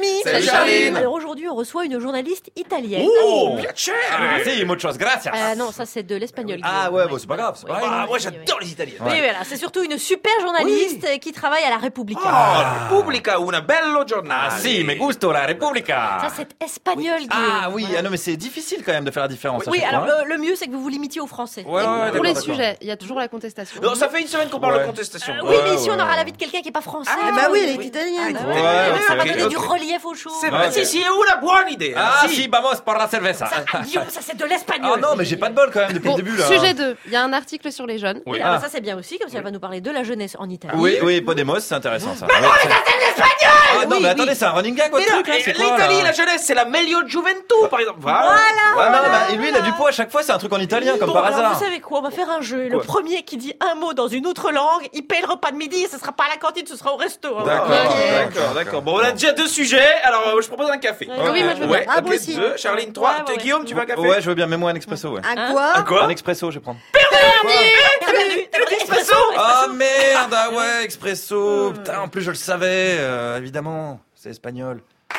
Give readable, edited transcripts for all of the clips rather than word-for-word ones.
Jérémy. Salut Charline. Alors aujourd'hui, on reçoit une journaliste italienne. Oh, piacere. Si, muchas gracias. Non, ça c'est de l'espagnol. Ah ouais, bon, c'est pas grave. C'est pas grave. Ah, moi j'adore les Italiens. Oui, voilà, c'est surtout une super journaliste qui travaille à la Repubblica. Ah, Repubblica, una bello giornale. Ah si, me gusto la Repubblica. Ça c'est espagnol. Ah oui, Voilà. non mais c'est difficile quand même de faire la différence. Oui, à chaque alors fois, hein. le mieux c'est que vous vous limitiez au français. Ouais, Pour les d'accord. sujets, il y a toujours la contestation. Non, ça fait une semaine qu'on parle de Ouais. contestation. Oui, mais Ouais, ici on ouais. aura l'avis de quelqu'un qui est pas français. Ah, bah oui, elle est italienne. Ah, Ouais, oui, c'est on va vrai. donner du Ok. relief aux choses. C'est vrai. Si, si, una buona idea. Ah si, vamos por la cerveza. Ah, Guillaume, ça c'est de l'espagnol. Ah non, mais j'ai pas de bol quand même depuis Bon, le début là. sujet 2, il y a un article sur les jeunes. Oui. Ah, bah, ça c'est bien aussi, comme ça elle va nous parler de la jeunesse en Italie. Oui, oui, Podemos, c'est intéressant ça. Mais non, mais c'est l'espagnol. Ah non, mais attendez, c'est un running gag votre Mais non, truc là, c'est quoi l'Italie, là la jeunesse, c'est la meglio gioventù, par exemple. Voilà. Ah non, mais lui il a du poids à chaque fois, c'est un truc en italien comme Bon, par alors, hasard. vous savez quoi, on va faire un jeu. Le Quoi premier qui dit un mot dans une autre langue, il paye le repas de midi et ce sera pas à la cantine, ce sera au resto. hein. D'accord. Bon, on a déjà 2 sujets, alors je propose un café. Ouais. Oui, moi je veux Ouais, bien. Ah, ok, moi aussi. 2, Charline 3, Ouais, ouais. Guillaume, tu veux un café? Ouais, je veux bien, mets-moi un expresso, ouais. Un quoi? Quoi? Un expresso, je vais prendre. T'as perdu, expresso. Ah merde, ah ouais, expresso. Putain, en plus je le savais, évidemment, c'est espagnol.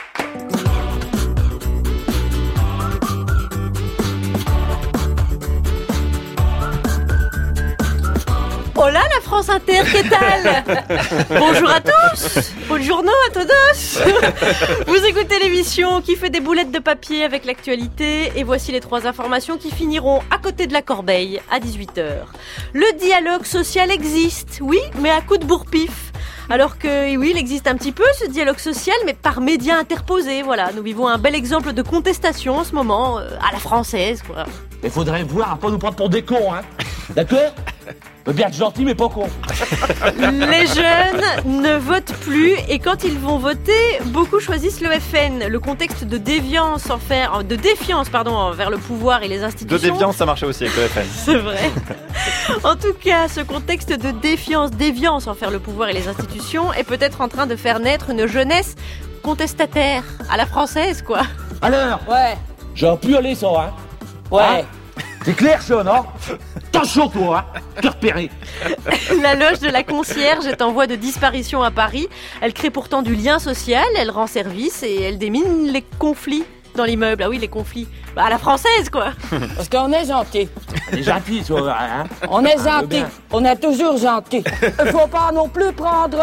Hola la France Inter, qu'est-ce que Bonjour à tous. Buongiorno a todos. Vous écoutez l'émission qui fait des boulettes de papier avec l'actualité et voici les 3 informations qui finiront à côté de la corbeille à 18h. Le dialogue social existe, oui, mais à coup de bourre-pif. Alors que oui, il existe un petit peu ce dialogue social, mais par médias interposés. Voilà, nous vivons un bel exemple de contestation en ce moment, à la française, quoi. Il faudrait voir à pas nous prendre pour des cons, hein. D'accord? Bien être gentil, mais pas con. Les jeunes ne votent plus et quand ils vont voter, beaucoup choisissent le FN. Le contexte de défiance envers le pouvoir et les De institutions. déviance, ça marchait aussi avec le FN. C'est vrai. En tout cas, ce contexte de déviance envers le pouvoir et les institutions est peut-être en train de faire naître une jeunesse contestataire, à la française, quoi. Alors, Ouais. j'aurais pu aller ça, hein. Ouais. C'est clair, Sean, hein. Attention, toi, hein. Te repérer. La loge de la concierge est en voie de disparition à Paris. Elle crée pourtant du lien social, elle rend service et elle démine les conflits dans l'immeuble. Ah oui, les conflits. Bah, à la française, quoi. Parce qu'on est gentil. Elle est gentille, ça, hein. On est gentil. bien. On est toujours gentil. Il faut pas non plus prendre...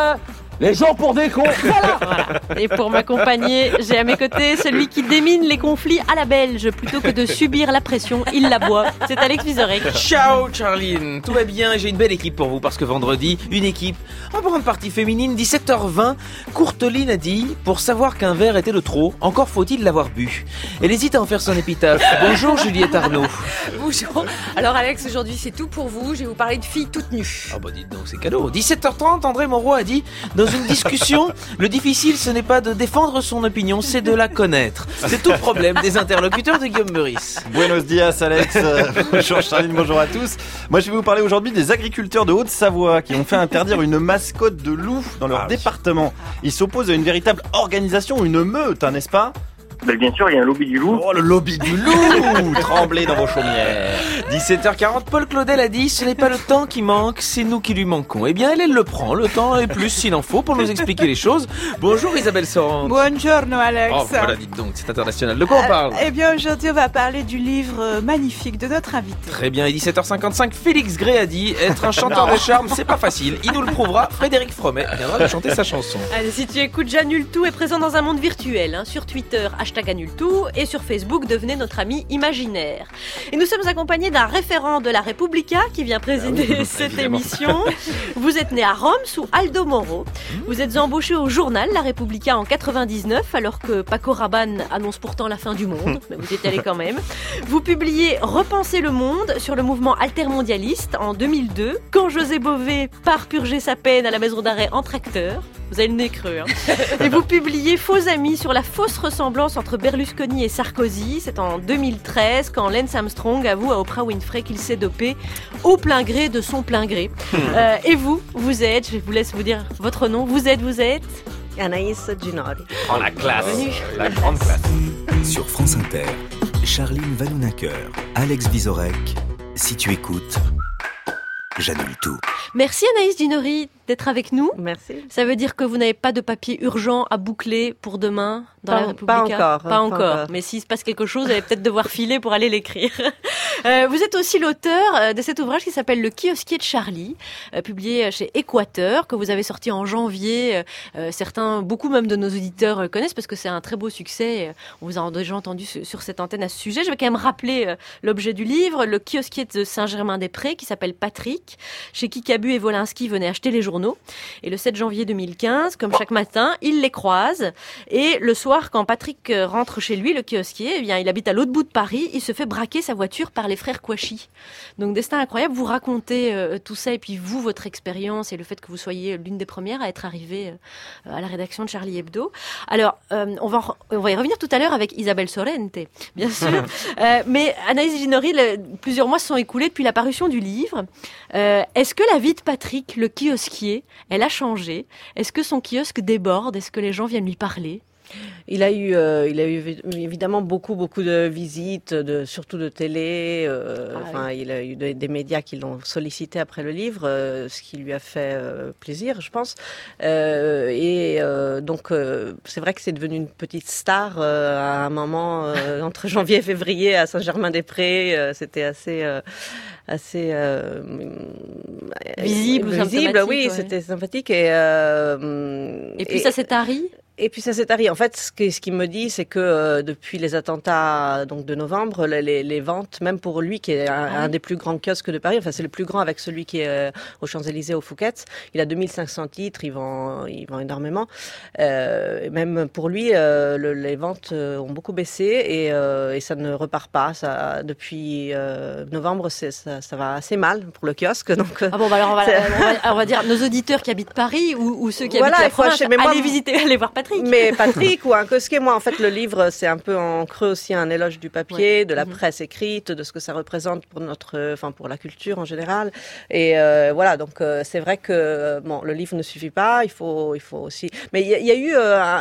Les gens pour des cons. Voilà. Et pour m'accompagner, j'ai à mes côtés celui qui démine les conflits à la belge. Plutôt que de subir la pression, il la boit. C'est Alex Vizorek. Ciao Charline, tout va bien et j'ai une belle équipe pour vous parce que vendredi, une équipe en grande partie féminine, 17h20, Courteline a dit, pour savoir qu'un verre était de trop, encore faut-il l'avoir bu. Elle hésite à en faire son épitaphe. Bonjour Juliette Arnaud. Bonjour. Alors Alex, aujourd'hui c'est tout pour vous. Je vais vous parler de filles toutes nues. Ah bah dites donc, c'est cadeau. 17h30, André Moreau a dit, dans une discussion, le difficile ce n'est pas de défendre son opinion, c'est de la connaître. C'est tout le problème des interlocuteurs de Guillaume Meurice. Buenos dias Alex, bonjour Charline, bonjour à tous. Moi je vais vous parler aujourd'hui des agriculteurs de Haute-Savoie qui ont fait interdire une mascotte de loup dans leur département. Ils s'opposent à une véritable organisation, une meute, hein, n'est-ce pas ? Ben, bien sûr, il y a un lobby du loup. Oh le lobby du loup, tremblez dans vos chaumières. 17h40, Paul Claudel a dit, ce n'est pas le temps qui manque, c'est nous qui lui manquons. Eh bien, elle le prend, le temps et plus s'il en faut pour nous expliquer les choses. Bonjour Isabelle Sorand. Buongiorno Alex. Oh voilà, dites donc, c'est international. De quoi on parle? Eh bien aujourd'hui on va parler du livre magnifique de notre invité. Très bien, et 17h55, Félix Gray a dit, être un chanteur de charme, c'est pas facile. Il nous le prouvera, Frédéric Fromet viendra de chanter sa chanson. Allez, si tu écoutes J'annule tout est présent dans un monde virtuel, hein, sur Twitter, #annule tout, et sur Facebook, devenez notre ami imaginaire. Et nous sommes accompagnés d'un référent de la Repubblica qui vient présider cette évidemment. émission. Vous êtes né à Rome sous Aldo Moro. Vous êtes embauché au journal La Repubblica en 99, alors que Paco Rabanne annonce pourtant la fin du monde. Mais vous y êtes allé quand même. Vous publiez Repenser le monde sur le mouvement altermondialiste en 2002, quand José Bové part purger sa peine à la maison d'arrêt en tracteur. Vous avez le nez creux, hein. Et vous publiez Faux amis sur la fausse ressemblance entre Berlusconi et Sarkozy. C'est en 2013 quand Lance Armstrong avoue à Oprah Winfrey qu'il s'est dopé au plein gré de son plein gré. Et vous êtes, je vous laisse vous dire votre nom, vous êtes Anaïs Ginori. Oh la classe, la grande classe. Sur France Inter, Charline Vanhoenacker, Alex Vizorek. Si tu écoutes, j'annule tout. Merci Anaïs Ginori d'être avec nous. Merci. Ça veut dire que vous n'avez pas de papier urgent à boucler pour demain dans la Republica? Pas encore. Mais s'il se passe quelque chose, vous allez peut-être devoir filer pour aller l'écrire. Vous êtes aussi l'auteur de cet ouvrage qui s'appelle Le kiosquier de Charlie, publié chez Équateur, que vous avez sorti en janvier. Beaucoup même de nos auditeurs connaissent parce que c'est un très beau succès. On vous a déjà entendu sur cette antenne à ce sujet. Je vais quand même rappeler l'objet du livre. Le kiosquier de Saint-Germain-des-Prés qui s'appelle Patrick, chez qui Cabu et Wolinski venaient acheter les journaux. Et le 7 janvier 2015, comme chaque matin, il les croise. Et le soir, quand Patrick rentre chez lui, le kiosquier, eh bien, il habite à l'autre bout de Paris, il se fait braquer sa voiture par les frères Kouachi. Donc, destin incroyable. Vous racontez tout ça et puis vous, votre expérience et le fait que vous soyez l'une des premières à être arrivée à la rédaction de Charlie Hebdo. Alors, on va y revenir tout à l'heure avec Isabelle Sorrente, bien sûr. Mais Anaïs Ginori, plusieurs mois se sont écoulés depuis la parution du livre. Est-ce que la vie de Patrick, le kiosquier, elle a changé? Est-ce que son kiosque déborde? Est-ce que les gens viennent lui parler? Il a eu évidemment beaucoup de visites, surtout de télé. Il a eu des médias qui l'ont sollicité après le livre, ce qui lui a fait plaisir, je pense. Donc, c'est vrai que c'est devenu une petite star à un moment entre janvier et février à Saint-Germain-des-Prés. C'était assez visible, oui, ouais. C'était sympathique. Et puis ça s'est tari. Et puis ça s'est tari. En fait, ce qu'il me dit, c'est que depuis les attentats donc de novembre, les ventes, même pour lui qui est un des plus grands kiosques de Paris, enfin c'est le plus grand avec celui qui est aux Champs-Élysées, au Fouquet's, il a 2500 titres, il vend énormément. Même pour lui, les ventes ont beaucoup baissé et ça ne repart pas. Ça, depuis novembre, ça va assez mal pour le kiosque. Donc, alors on va dire nos auditeurs qui habitent Paris ou ceux qui habitent la province, allez voir Patrick. Mais Patrick ou un kiosquier, moi en fait le livre c'est un peu en creux aussi un éloge du papier, de la presse écrite, de ce que ça représente pour pour la culture en général. Et voilà, donc c'est vrai que le livre ne suffit pas, il faut aussi. Mais il y a eu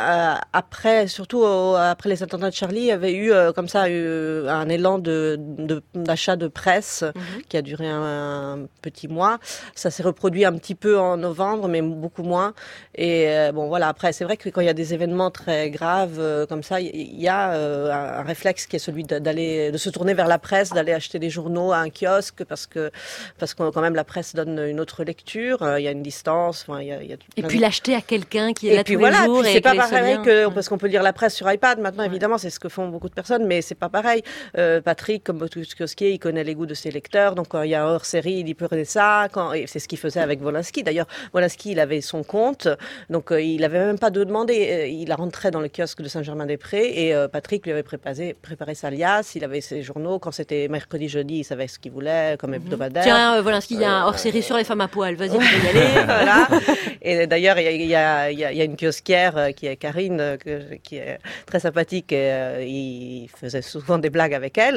surtout après les attentats de Charlie, il y avait eu comme ça un élan d'achat de presse qui a duré un petit mois. Ça s'est reproduit un petit peu en novembre, mais beaucoup moins. Et voilà, après c'est vrai que quand il y a des événements très graves comme ça, il y a un réflexe qui est celui de se tourner vers la presse, d'aller acheter des journaux à un kiosque parce que quand même la presse donne une autre lecture, il y a une distance. Et puis l'acheter à quelqu'un qui est là tous les jours. Puis c'est pas pareil parce qu'on peut lire la presse sur iPad maintenant, évidemment, c'est ce que font beaucoup de personnes, mais c'est pas pareil. Patrick, comme tout kiosquier, il connaît les goûts de ses lecteurs, donc quand il y a un hors-série, il peut regarder ça. Et c'est ce qu'il faisait avec Wolinski. D'ailleurs, Wolinski, il avait son compte, donc il avait même pas demandé. Il rentrait dans le kiosque de Saint-Germain-des-Prés et Patrick lui avait préparé sa liasse, il avait ses journaux. Quand c'était mercredi, jeudi, il savait ce qu'il voulait comme hebdomadaire. Tiens, Wolinski, il y a un hors-série sur les femmes à poil. Vas-y, tu peux y aller. Voilà. Et d'ailleurs, il y a une kiosquière qui est Karine, qui est très sympathique. Et, il faisait souvent des blagues avec elle.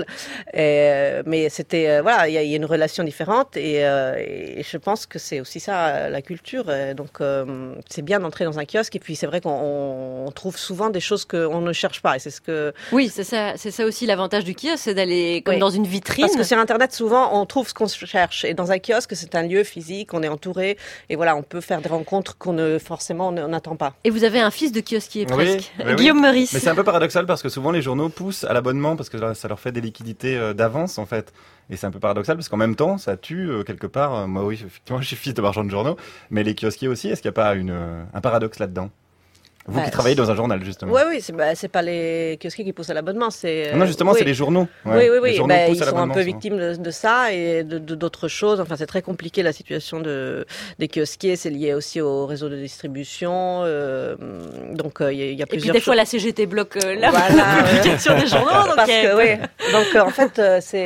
Mais c'était il y a une relation différente. Et je pense que c'est aussi ça la culture. Donc c'est bien d'entrer dans un kiosque. Et puis c'est vrai qu'on trouve souvent des choses qu'on ne cherche pas. Et c'est ce que. Oui, c'est ça aussi l'avantage du kiosque, c'est d'aller comme dans une vitrine. Parce que sur Internet, souvent, on trouve ce qu'on cherche. Et dans un kiosque, c'est un lieu physique, on est entouré. Et voilà, on peut faire des rencontres qu'on n'attend pas. Et vous avez un fils de kiosquier presque, Guillaume Meurice. Mais c'est un peu paradoxal parce que souvent les journaux poussent à l'abonnement parce que ça leur fait des liquidités d'avance en fait. Et c'est un peu paradoxal parce qu'en même temps, ça tue quelque part. Moi, oui, effectivement, je suis fils de marchand de journaux, mais les kiosquiers aussi. Est-ce qu'il n'y a pas un paradoxe là-dedans? Vous qui travaillez dans un journal, justement. Oui, c'est pas les kiosquiers qui poussent à l'abonnement, c'est... Non, justement, c'est les journaux. Ouais. Oui. Ils sont un peu victimes de ça et d'autres choses. Enfin, c'est très compliqué, la situation des kiosquiers. C'est lié aussi au réseau de distribution. Donc, il y a plusieurs choses. Et puis, des fois, la CGT bloque la publication des journaux. Donc, en fait,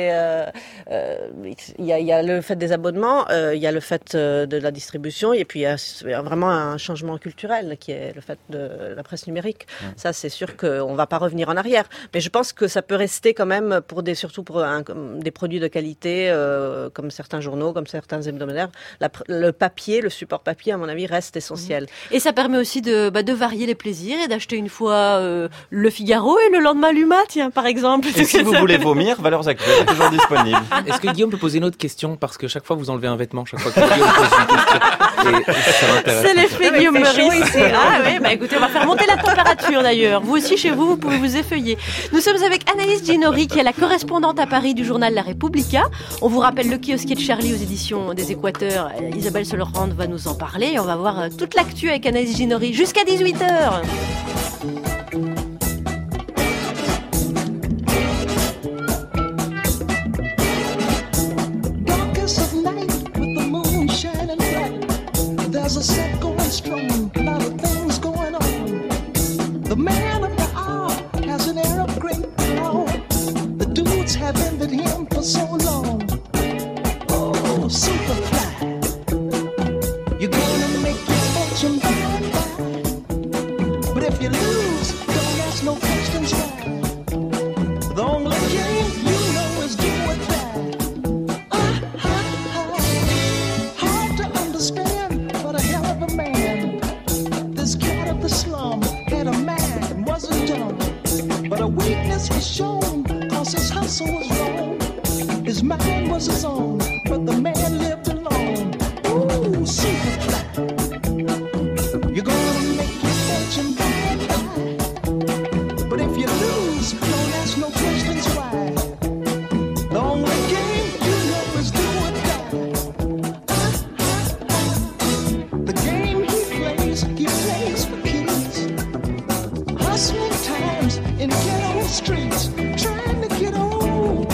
il y a le fait des abonnements, il y a le fait de la distribution, et puis il y a vraiment un changement culturel qui est le fait de la presse numérique. Ça, c'est sûr qu'on ne va pas revenir en arrière. Mais je pense que ça peut rester quand même surtout pour des produits de qualité, comme certains journaux, comme certains hebdomadaires. Le papier, le support papier, à mon avis, reste essentiel. Et ça permet aussi de varier les plaisirs et d'acheter une fois Le Figaro et le lendemain l'Uma, tiens, par exemple. Et si vous voulez vomir, Valeurs Actuelles est toujours disponible. Est-ce que Guillaume peut poser une autre question? Parce que chaque fois, vous enlevez un vêtement, chaque fois que Guillaume pose une question. ça m'intéresse. C'est l'effet Guillaume Meurice. Ah ouais, bah écoutez, on va faire monter la température d'ailleurs. Vous aussi chez vous, vous pouvez vous effeuiller. Nous sommes avec Anaïs Ginori, qui est la correspondante à Paris du journal La Repubblica. On vous rappelle le kiosquier de Charlie aux éditions des Équateurs. Isabelle Solorand va nous en parler. On va voir toute l'actu avec Anaïs Ginori jusqu'à 18h. There's a set going strong, a lot of things going on. The man of the hour has an air of great power. The dudes have envied him for so long. Oh, Superfly, you're gonna make your fortune by and by. But if you lose, don't ask no questions why. The only game you know is do or die. Hard to understand. What a hell of a man. This cat of the slum had a man, wasn't dumb. But a weakness was shown, cause his hustle was wrong. His mind was his own, but the man lived alone. Ooh, Superfly, you're gonna make your fortune by and by. But if you lose, don't ask no questions why. The only game you know is do or die. The game he plays for keys. Hustling times in ghetto streets, trying to get over.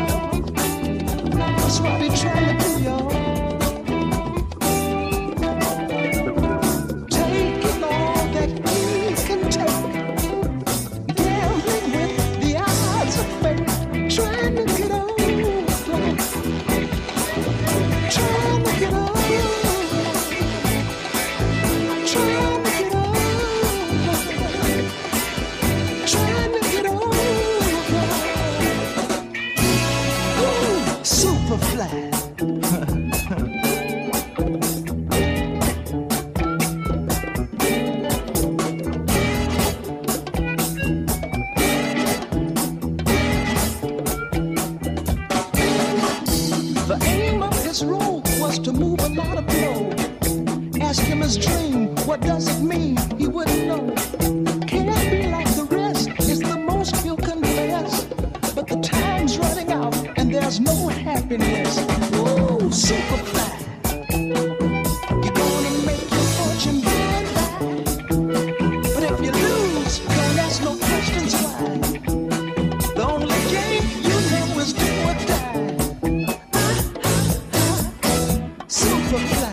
That's what he trying to do, y'all. Taking all that he can take, gambling with the odds of fate, trying to get over, trying to get over. Superfly. The aim of his role was to move a lot of blow. Ask him his dream, what does it mean? He wouldn't know. Can't be like the rest, is the most he'll confess. But the time's running out and there's no happiness. Oh, Superfly, you're gonna make your fortune by and by. But if you lose, don't ask no questions why. The only game you know is do or die. Superfly.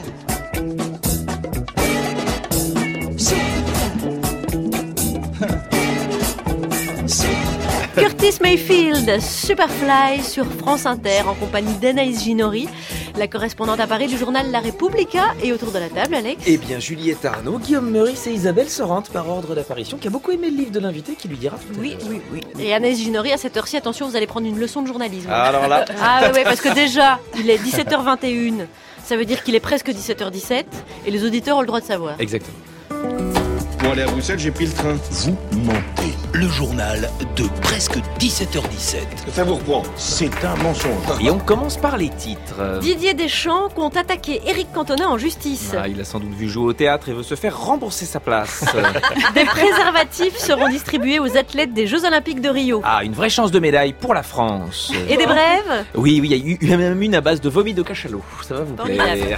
Curtis Mayfield, Superfly sur France Inter en compagnie d'Anaïs Ginori, la correspondante à Paris du journal La Repubblica. Et autour de la table, Alex? Eh bien, Juliette Arnaud, Guillaume Meurice et Isabelle Solorand par ordre d'apparition, qui a beaucoup aimé le livre de l'invité, qui lui dira tout à l'heure. Oui. Et Anaïs Ginori, à cette heure-ci, attention, vous allez prendre une leçon de journalisme. Alors là. Ah ouais, parce que déjà, il est 17h21. Ça veut dire qu'il est presque 17h17 et les auditeurs ont le droit de savoir. Exactement. Pour aller à Bruxelles, j'ai pris le train. Vous mentez. Le journal de presque 17h17. Ça vous reprend. C'est un mensonge. Et on commence par les titres. Didier Deschamps compte attaquer Éric Cantona en justice. Il a sans doute vu jouer au théâtre et veut se faire rembourser sa place. Des préservatifs seront distribués aux athlètes des Jeux Olympiques de Rio. Une vraie chance de médaille pour la France. Et des brèves? Oui, il y a même une à base de vomi de cachalot. Ça va vous plaire.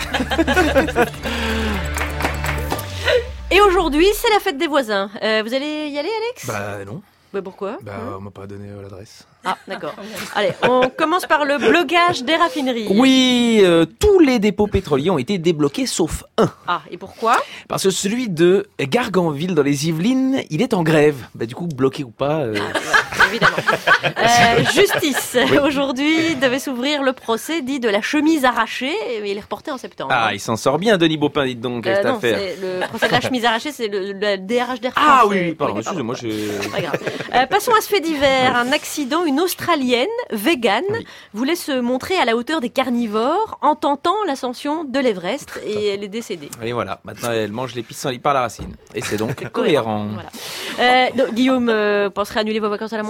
Et aujourd'hui, c'est la fête des voisins. Vous allez y aller, Alex? Bah non. Bah pourquoi? On m'a pas donné l'adresse. Ah, d'accord. Allez, on commence par le blocage des raffineries. Oui, tous les dépôts pétroliers ont été débloqués sauf un. Ah, et pourquoi? Parce que celui de Garganville dans les Yvelines, il est en grève. Bah du coup, bloqué ou pas... Évidemment. Justice. Oui. Aujourd'hui devait s'ouvrir le procès dit de la chemise arrachée, mais il est reporté en septembre. Il s'en sort bien, Denis Baupin, dites donc, cette non, affaire. le procès de la chemise arrachée, c'est le DRH d'Air France. Ah oui, pardon, excusez-moi, Pas grave. Passons à ce fait divers. Un accident, une Australienne, végane, voulait se montrer à la hauteur des carnivores en tentant l'ascension de l'Everest et elle est décédée. Et voilà, maintenant elle mange les pissenlits par la racine. Et c'est donc cohérent. Voilà. Donc, Guillaume, penserait annuler vos vacances à la montagne?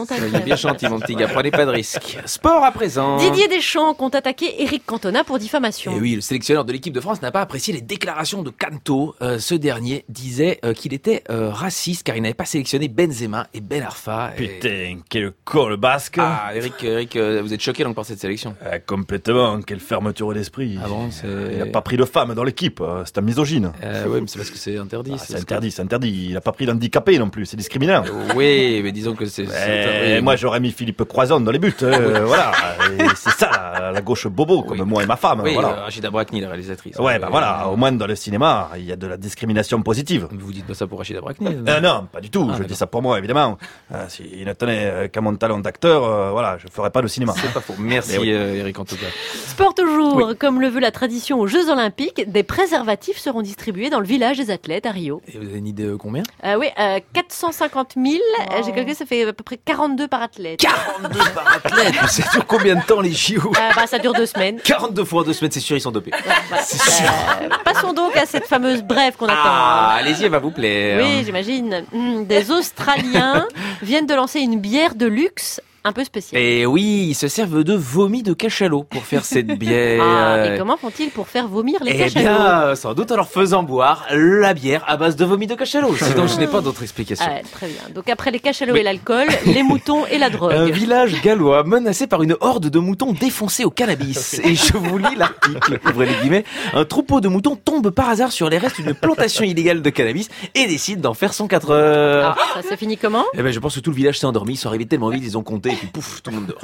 Montagne. Il est bien gentil, mon petit gars, prenez pas de risques. Sport à présent. Didier Deschamps compte attaquer Éric Cantona pour diffamation. Et oui, le sélectionneur de l'équipe de France n'a pas apprécié les déclarations de Canto. Ce dernier disait qu'il était raciste car il n'avait pas sélectionné Benzema et Ben Arfa. Putain, quel con le basque. Ah, Eric, vous êtes choqué donc par cette sélection? Complètement, quelle fermeture d'esprit. Ah bon, il n'a pas pris de femme dans l'équipe, c'est un misogyne. Oui, mais c'est parce que c'est interdit. C'est interdit. Il n'a pas pris d'handicapé non plus, c'est discriminant. Oui, mais disons que c'est... Moi, j'aurais mis Philippe Croizon dans les buts. Voilà, et c'est ça, la gauche bobo, comme moi et ma femme. Oui, voilà. Rachida Brakni, la réalisatrice. Ouais, voilà, au moins dans le cinéma, il y a de la discrimination positive. Vous dites pas ça pour Rachida Brakni? Non, pas du tout. Je dis ça pour moi, évidemment. S'il ne tenait qu'à mon talent d'acteur, voilà, je ferais pas de cinéma. C'est pas faux. Merci, Eric, en tout cas. Sport toujours, comme le veut la tradition aux Jeux Olympiques, des préservatifs seront distribués dans le village des athlètes à Rio. Et vous avez une idée de combien? Oui, 450 000. J'ai calculé, ça fait à peu près 42 par athlète. 42 par athlète. Ça dure combien de temps les JO? Ça dure 2 semaines. 42 fois en 2 semaines, c'est sûr, ils sont dopés. C'est sûr. Passons donc à cette fameuse brève qu'on attend. Allez-y, elle va vous plaire. Oui, j'imagine. Des Australiens viennent de lancer une bière de luxe un peu spéciale. Et oui, ils se servent de vomi de cachalot pour faire cette bière. Et comment font-ils pour faire vomir les cachalots? Eh bien, sans doute en leur faisant boire la bière à base de vomi de cachalot. Sinon, je n'ai pas d'autre explication. Très bien. Donc après les cachalots et l'alcool, les moutons et la drogue. Un village gallois menacé par une horde de moutons défoncés au cannabis. Et je vous lis l'article, ouvrez les guillemets. Un troupeau de moutons tombe par hasard sur les restes d'une plantation illégale de cannabis et décide d'en faire son 4 heures. Ça s'est fini comment? Eh ben, je pense que tout le village s'est endormi. Ils sont arrivés tellement vite, ils ont compté. Et puis pouf, tout le monde dehors.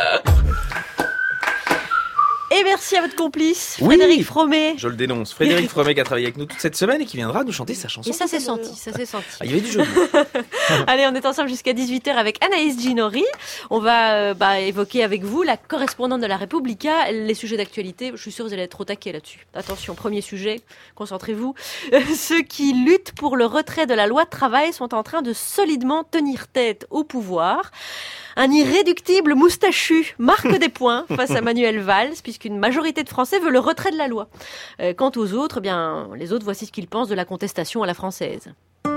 Et merci à votre complice, Frédéric Fromet. Je le dénonce. Frédéric Fromet qui a travaillé avec nous toute cette semaine et qui viendra nous chanter sa chanson. Et ça s'est senti, il y avait du jeu. Allez, on est ensemble jusqu'à 18h avec Anaïs Ginori. On va évoquer avec vous, la correspondante de la Repubblica, les sujets d'actualité. Je suis sûre que vous allez être au taquet là-dessus. Attention, premier sujet, concentrez-vous. Ceux qui luttent pour le retrait de la loi travail sont en train de solidement tenir tête au pouvoir. Un irréductible moustachu marque des points face à Manuel Valls, puisqu'une majorité de Français veut le retrait de la loi. Quant aux autres, les autres, voici ce qu'ils pensent de la contestation à la française.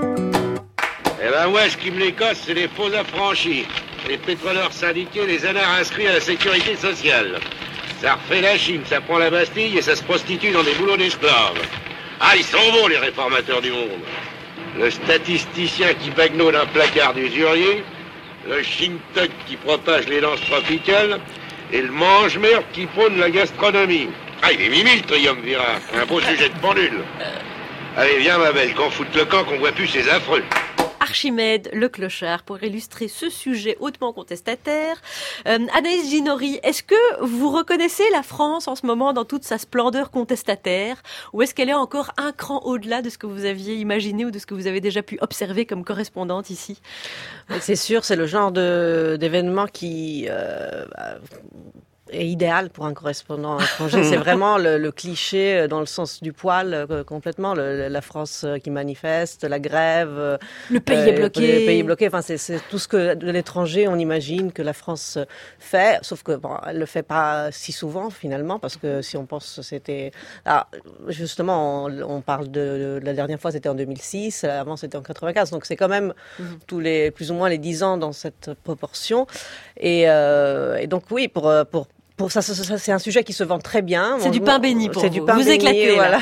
Eh ben ouais, ce qui me les casse, c'est les faux affranchis. Les pétroleurs syndiqués, les anards inscrits à la sécurité sociale. Ça refait la Chine, ça prend la Bastille et ça se prostitue dans des boulots d'esclaves. Ah, ils sont bons, les réformateurs du monde. Le statisticien qui bagnole un placard d'usurier, le Shintok qui propage les lances tropicales et le mange-merde qui prône la gastronomie. Ah, il est mimi le triumvirat, un beau sujet de pendule. Allez, viens ma belle, qu'on foute le camp, qu'on voit plus ces affreux. Archimède, le clochard, pour illustrer ce sujet hautement contestataire. Anaïs Ginori, est-ce que vous reconnaissez la France en ce moment dans toute sa splendeur contestataire, ou est-ce qu'elle est encore un cran au-delà de ce que vous aviez imaginé ou de ce que vous avez déjà pu observer comme correspondante ici? C'est sûr, c'est le genre d'événement qui est idéal pour un correspondant étranger. C'est vraiment le cliché dans le sens du poil, complètement. La France qui manifeste, la grève. Le pays est bloqué. Le pays est bloqué. Enfin, c'est tout ce que de l'étranger, on imagine que la France fait. Sauf que, elle le fait pas si souvent, finalement, parce que si on pense c'était... Alors, justement, on parle de la dernière fois, c'était en 2006. Avant, c'était en 95. Donc, c'est quand même plus ou moins les 10 ans dans cette proportion. Et donc, oui, pour ça, c'est un sujet qui se vend très bien. C'est du pain béni pour vous. Du pain vous béni, éclatez, voilà.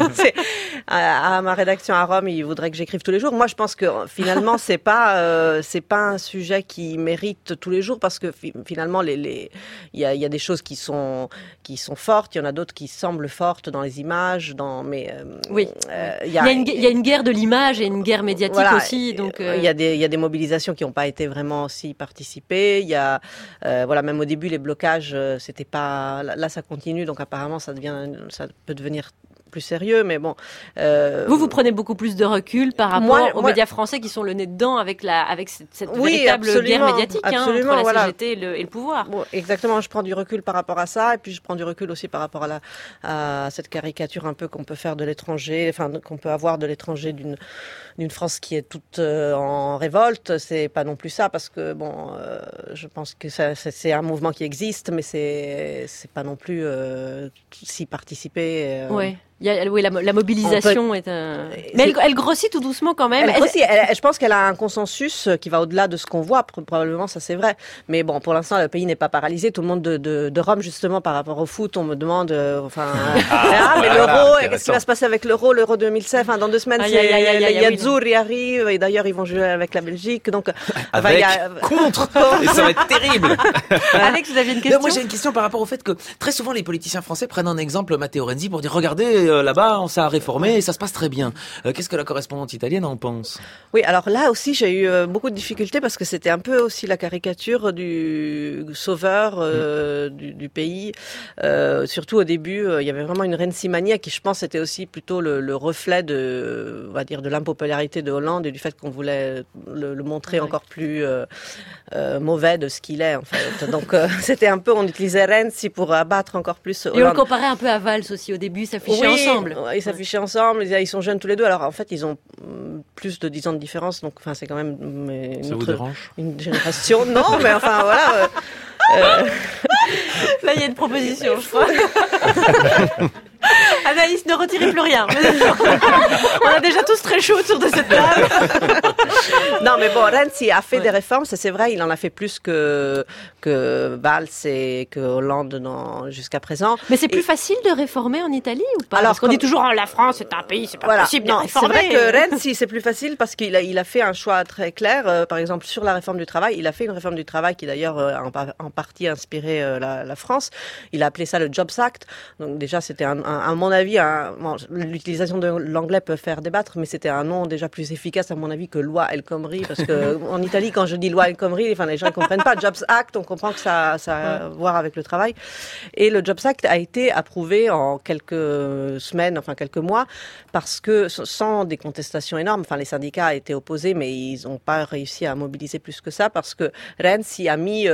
À ma rédaction à Rome, ils voudraient que j'écrive tous les jours. Moi, je pense que finalement, c'est pas un sujet qui mérite tous les jours parce que finalement, il y a des choses qui sont fortes. Il y en a d'autres qui semblent fortes dans les images. Oui. Il y a une guerre de l'image et une guerre médiatique aussi. Donc il y a des mobilisations qui n'ont pas été vraiment aussi participées. Il y a même au début les blocages. C'était pas là, ça continue, donc apparemment ça peut devenir plus sérieux, mais bon. Vous prenez beaucoup plus de recul par rapport aux médias français qui sont le nez dedans avec cette véritable guerre médiatique entre la CGT et le pouvoir. Bon, exactement, je prends du recul par rapport à ça, et puis je prends du recul aussi par rapport à cette caricature un peu qu'on peut faire de l'étranger, enfin qu'on peut avoir de l'étranger d'une France qui est toute en révolte. C'est pas non plus ça, parce que je pense que c'est un mouvement qui existe, mais c'est pas non plus si participer. Ouais. Oui, la mobilisation est un... Mais elle grossit tout doucement quand même. Elle grossit. Je pense qu'elle a un consensus qui va au-delà de ce qu'on voit. Probablement, ça c'est vrai. Mais bon, pour l'instant, le pays n'est pas paralysé. Tout le monde de Rome, justement, par rapport au foot, on me demande... mais l'euro, qu'est-ce qui va se passer avec l'euro 2016, enfin, dans 2 semaines, les Azzurri arrivent. Et d'ailleurs, ils vont jouer avec la Belgique. Donc, contre. Et ça va être terrible. Alex, vous aviez une question? Moi, j'ai une question par rapport au fait que très souvent, les politiciens français prennent en exemple Matteo Renzi pour dire, regardez, là-bas, on s'est réformé et ça se passe très bien. Qu'est-ce que la correspondante italienne en pense? Oui, alors là aussi, j'ai eu beaucoup de difficultés parce que c'était un peu aussi la caricature du sauveur du pays. Surtout au début, il y avait vraiment une Renzi-mania qui, je pense, était aussi plutôt le reflet on va dire, de l'impopularité de Hollande et du fait qu'on voulait le montrer encore plus mauvais de ce qu'il est, en fait. Donc, c'était un peu, on utilisait Renzi pour abattre encore plus Hollande. Et on le comparait un peu à Valls aussi au début, ils s'affichaient ensemble. Ils s'affichaient ensemble, ils sont jeunes tous les deux. Alors, en fait, ils ont plus de 10 ans de différence, donc, enfin, c'est quand même une génération. Non, mais enfin, voilà. Là, il y a une proposition, je crois. Anaïs, ne retirez plus rien. On a déjà tous très chaud autour de cette table. Non, mais bon, Renzi a fait des réformes, c'est vrai, il en a fait plus que Valls et que Hollande jusqu'à présent. Mais c'est plus facile de réformer en Italie ou pas? Alors, parce qu'on dit toujours, la France, c'est un pays, c'est pas possible de réformer. C'est vrai que Renzi, c'est plus facile parce qu'il a fait un choix très clair. Par exemple, sur la réforme du travail, il a fait une réforme du travail qui d'ailleurs a en partie inspiré la France. Il a appelé ça le Jobs Act. Donc déjà, c'était à mon avis, l'utilisation de l'anglais peut faire débattre, mais c'était un nom déjà plus efficace à mon avis que loi El Khomri, parce que en Italie, quand je dis loi El Khomri, enfin les gens ne comprennent pas. Jobs Act, on comprend que ça a à voir avec le travail. Et le Jobs Act a été approuvé en quelques semaines, enfin quelques mois, parce que sans des contestations énormes, enfin les syndicats étaient opposés, mais ils n'ont pas réussi à mobiliser plus que ça, parce que Renzi a mis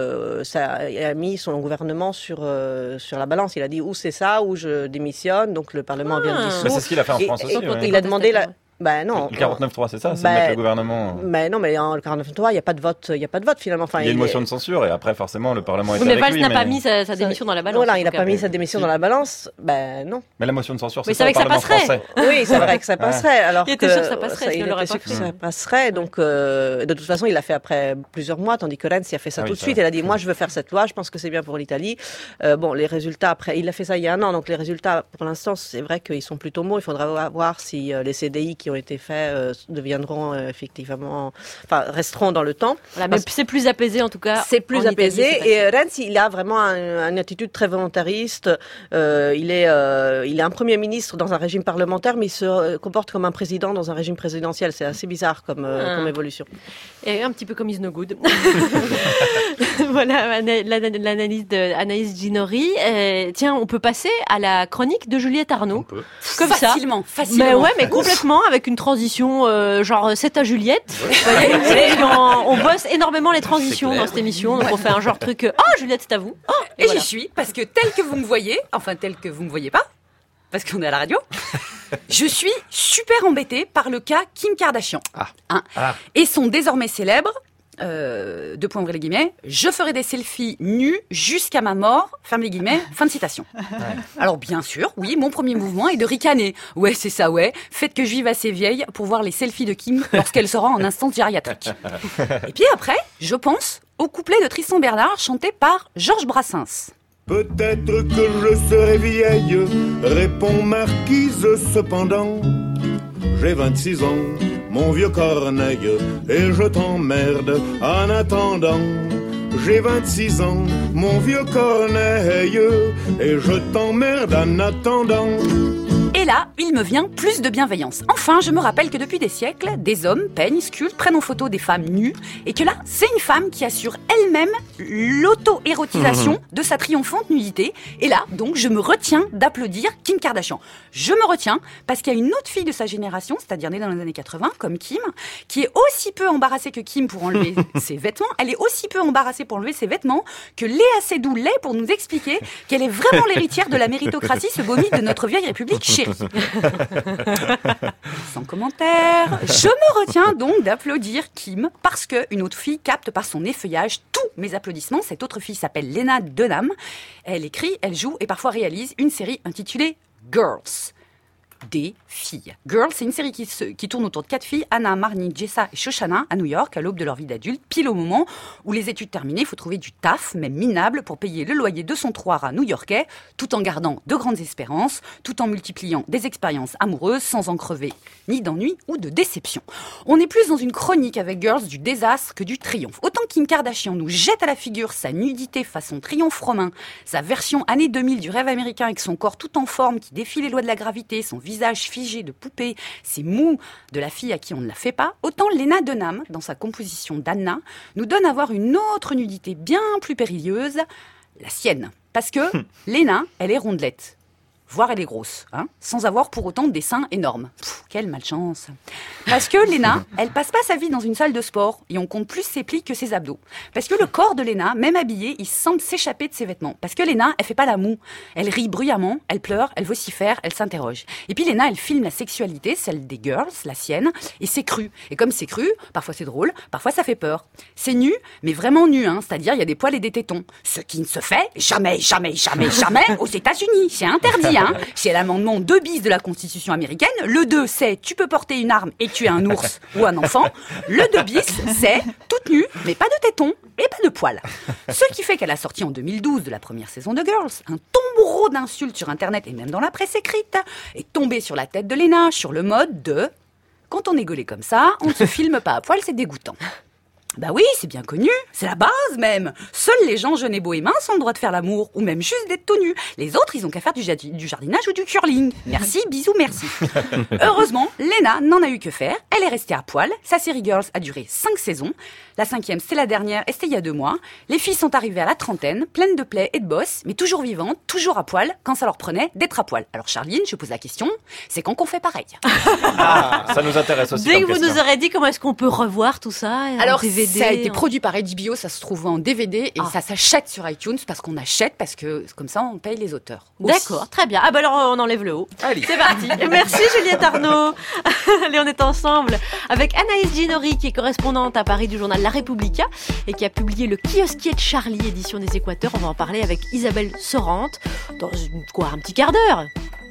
son gouvernement sur la balance. Il a dit ou c'est ça, ou je démissionne, donc le Parlement vient de dissoudre. Mais c'est ce qu'il a fait en France aussi. Il a demandé non. Le 49.3, c'est ça, c'est mettre le gouvernement. Mais non, mais en le 49.3, il n'y a pas de vote, finalement. Enfin, il y a une motion de censure et après forcément le Parlement est avec lui. Mais Valls n'a pas mis sa démission dans la balance. Voilà, il n'a pas mis sa démission dans la balance. Non. Mais la motion de censure, c'est ça, le Parlement français. Oui, c'est vrai que ça passerait. Alors il était sûr que ça passerait. Il était sûr que ça passerait. Donc, de toute façon, il l'a fait après plusieurs mois, tandis que Renzi a fait ça tout de suite. Il a dit, moi, je veux faire cette loi. Je pense que c'est bien pour l'Italie. Bon, les résultats après, il a fait ça il y a un an. Donc les résultats, pour l'instant, c'est vrai qu'ils sont plutôt bons. Il faudra voir si les CDI qui ont été faits deviendront effectivement, resteront dans le temps. Voilà, mais c'est plus apaisé en tout cas. C'est plus apaisé. Et Renzi, il a vraiment une attitude très volontariste. Il est un premier ministre dans un régime parlementaire, mais il se comporte comme un président dans un régime présidentiel. C'est assez bizarre comme évolution. Et un petit peu comme Is No Good. Voilà l'analyse d'Anaïs Ginori. Tiens, on peut passer à la chronique de Juliette Arnaud. Comme facilement. Mais complètement, avec une transition genre c'est à Juliette. On bosse énormément les transitions dans cette émission, donc on fait un genre truc Juliette, c'est à vous. Et voilà. J'y suis, parce que tel que vous me voyez, enfin tel que vous me voyez pas, parce qu'on est à la radio, je suis super embêtée par le cas Kim Kardashian. Et son désormais célèbre je ferai des selfies nus jusqu'à ma mort, ferme les guillemets, fin de citation. Alors bien sûr, oui, mon premier mouvement est de ricaner. Ouais, c'est ça, ouais. Faites que je vive assez vieille pour voir les selfies de Kim lorsqu'elle sera en instance gériatrique. Et puis après, je pense au couplet de Tristan Bernard chanté par Georges Brassens. Peut-être que je serai vieille, répond Marquise cependant. J'ai 26 ans, mon vieux Corneille, et je t'emmerde en attendant. J'ai 26 ans, mon vieux Corneille, et je t'emmerde en attendant. Et là, il me vient plus de bienveillance. Enfin, je me rappelle que depuis des siècles, des hommes peignent, sculptent, prennent en photo des femmes nues, et que là, c'est une femme qui assure elle-même l'auto-érotisation de sa triomphante nudité. Et là, donc, je me retiens d'applaudir Kim Kardashian. Je me retiens parce qu'il y a une autre fille de sa génération, c'est-à-dire née dans les années 80, comme Kim, qui est aussi peu embarrassée que Kim pour enlever ses vêtements. Elle est aussi peu embarrassée pour enlever ses vêtements que Léa Seydoux l'est pour nous expliquer qu'elle est vraiment l'héritière de la méritocratie, ce beau mythe de notre vieille République chérie. Sans commentaire. Je me retiens donc d'applaudir Kim parce qu'une autre fille capte par son effeuillage tous mes applaudissements. Cette autre fille s'appelle Lena Dunham. Elle écrit, elle joue et parfois réalise une série intitulée Girls. Des filles. Girls, c'est une série qui tourne autour de 4 filles, Anna, Marnie, Jessa et Shoshana, à New York, à l'aube de leur vie d'adulte, pile au moment où les études terminées, il faut trouver du taf, même minable, pour payer le loyer de son trottoir new-yorkais, tout en gardant de grandes espérances, tout en multipliant des expériences amoureuses, sans en crever ni d'ennui ou de déception. On est plus dans une chronique avec Girls du désastre que du triomphe. Autant Kim Kardashian nous jette à la figure sa nudité façon triomphe romain, sa version années 2000 du rêve américain avec son corps tout en forme qui défie les lois de la gravité, son visage figé de poupée, ses mous de la fille à qui on ne la fait pas, autant Lena Dunham, dans sa composition d'Anna, nous donne à voir une autre nudité bien plus périlleuse, la sienne. Parce que Lena, elle est rondelette. Voire elle est grosse, sans avoir pour autant des seins énormes. Quelle malchance. Parce que Lena, elle passe pas sa vie dans une salle de sport et on compte plus ses plis que ses abdos. Parce que le corps de Lena, même habillé, il semble s'échapper de ses vêtements. Parce que Lena, elle fait pas la moue. Elle rit bruyamment, elle pleure, elle vocifère, elle s'interroge. Et puis Lena, elle filme la sexualité, celle des girls, la sienne, et c'est cru. Et comme c'est cru, parfois c'est drôle, parfois ça fait peur. C'est nu, mais vraiment nu, c'est-à-dire il y a des poils et des tétons. Ce qui ne se fait jamais aux États-Unis. C'est interdit. C'est l'amendement 2 bis de la Constitution américaine. Le 2, c'est tu peux porter une arme et tuer un ours ou un enfant. Le 2 bis, c'est toute nue, mais pas de tétons et pas de poils. Ce qui fait qu'à la sortie en 2012 de la première saison de Girls, un tombereau d'insultes sur Internet et même dans la presse écrite est tombé sur la tête de Lena sur le mode de « Quand on est gaulé comme ça, on ne se filme pas à poil, c'est dégoûtant ». Bah oui, c'est bien connu, c'est la base même. Seuls les gens jeunes et beaux et minces ont le droit de faire l'amour, ou même juste d'être tout nus. Les autres, ils ont qu'à faire du jardinage ou du curling. Merci, bisous, merci. Heureusement, Lena n'en a eu que faire. Elle est restée à poil. Sa série Girls a duré 5 saisons. La 5e, c'est la dernière, et c'était il y a 2 mois. Les filles sont arrivées à la trentaine, pleines de plaies et de bosses, mais toujours vivantes, toujours à poil, quand ça leur prenait d'être à poil. Alors Charline, je pose la question, c'est quand qu'on fait pareil? Ça nous intéresse aussi. Dès que vous nous aurez dit comment est-ce qu'on peut revoir tout ça, alors DVD, ça a été produit par HBO, ça se trouve en DVD et ça s'achète sur iTunes parce qu'on achète, parce que comme ça on paye les auteurs. D'accord, très bien. Ah bah alors on enlève le haut. Allez. C'est parti. Merci Juliette Arnaud. Allez, on est ensemble avec Anaïs Ginori qui est correspondante à Paris du journal La Repubblica et qui a publié le Kiosquier de Charlie, édition des Équateurs. On va en parler avec Isabelle Sorante dans un petit quart d'heure.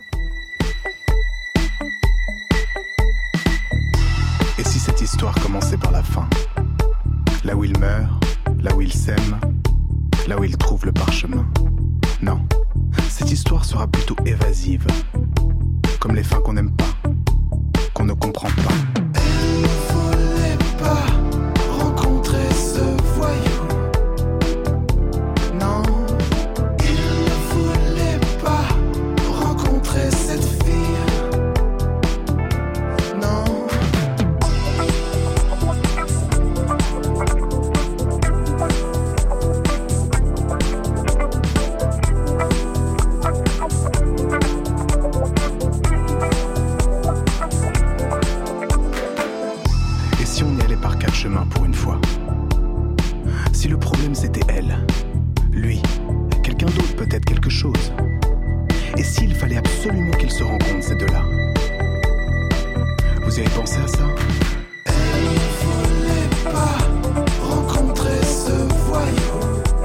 Et si cette histoire commençait par la fin? Là où il meurt, là où il s'aime, là où il trouve le parchemin. Non, cette histoire sera plutôt évasive, comme les fins qu'on n'aime pas, qu'on ne comprend pas. Elle ne voulait pas rencontrer ce voyou. Non, il ne voulait pas rencontrer cette fille. Non. Chemin pour une fois. Si le problème c'était elle, lui, quelqu'un d'autre, peut-être quelque chose. Et s'il fallait absolument qu'ils se rencontrent ces deux-là? Vous y avez pensé à ça? Elle ne voulait pas rencontrer ce voyou.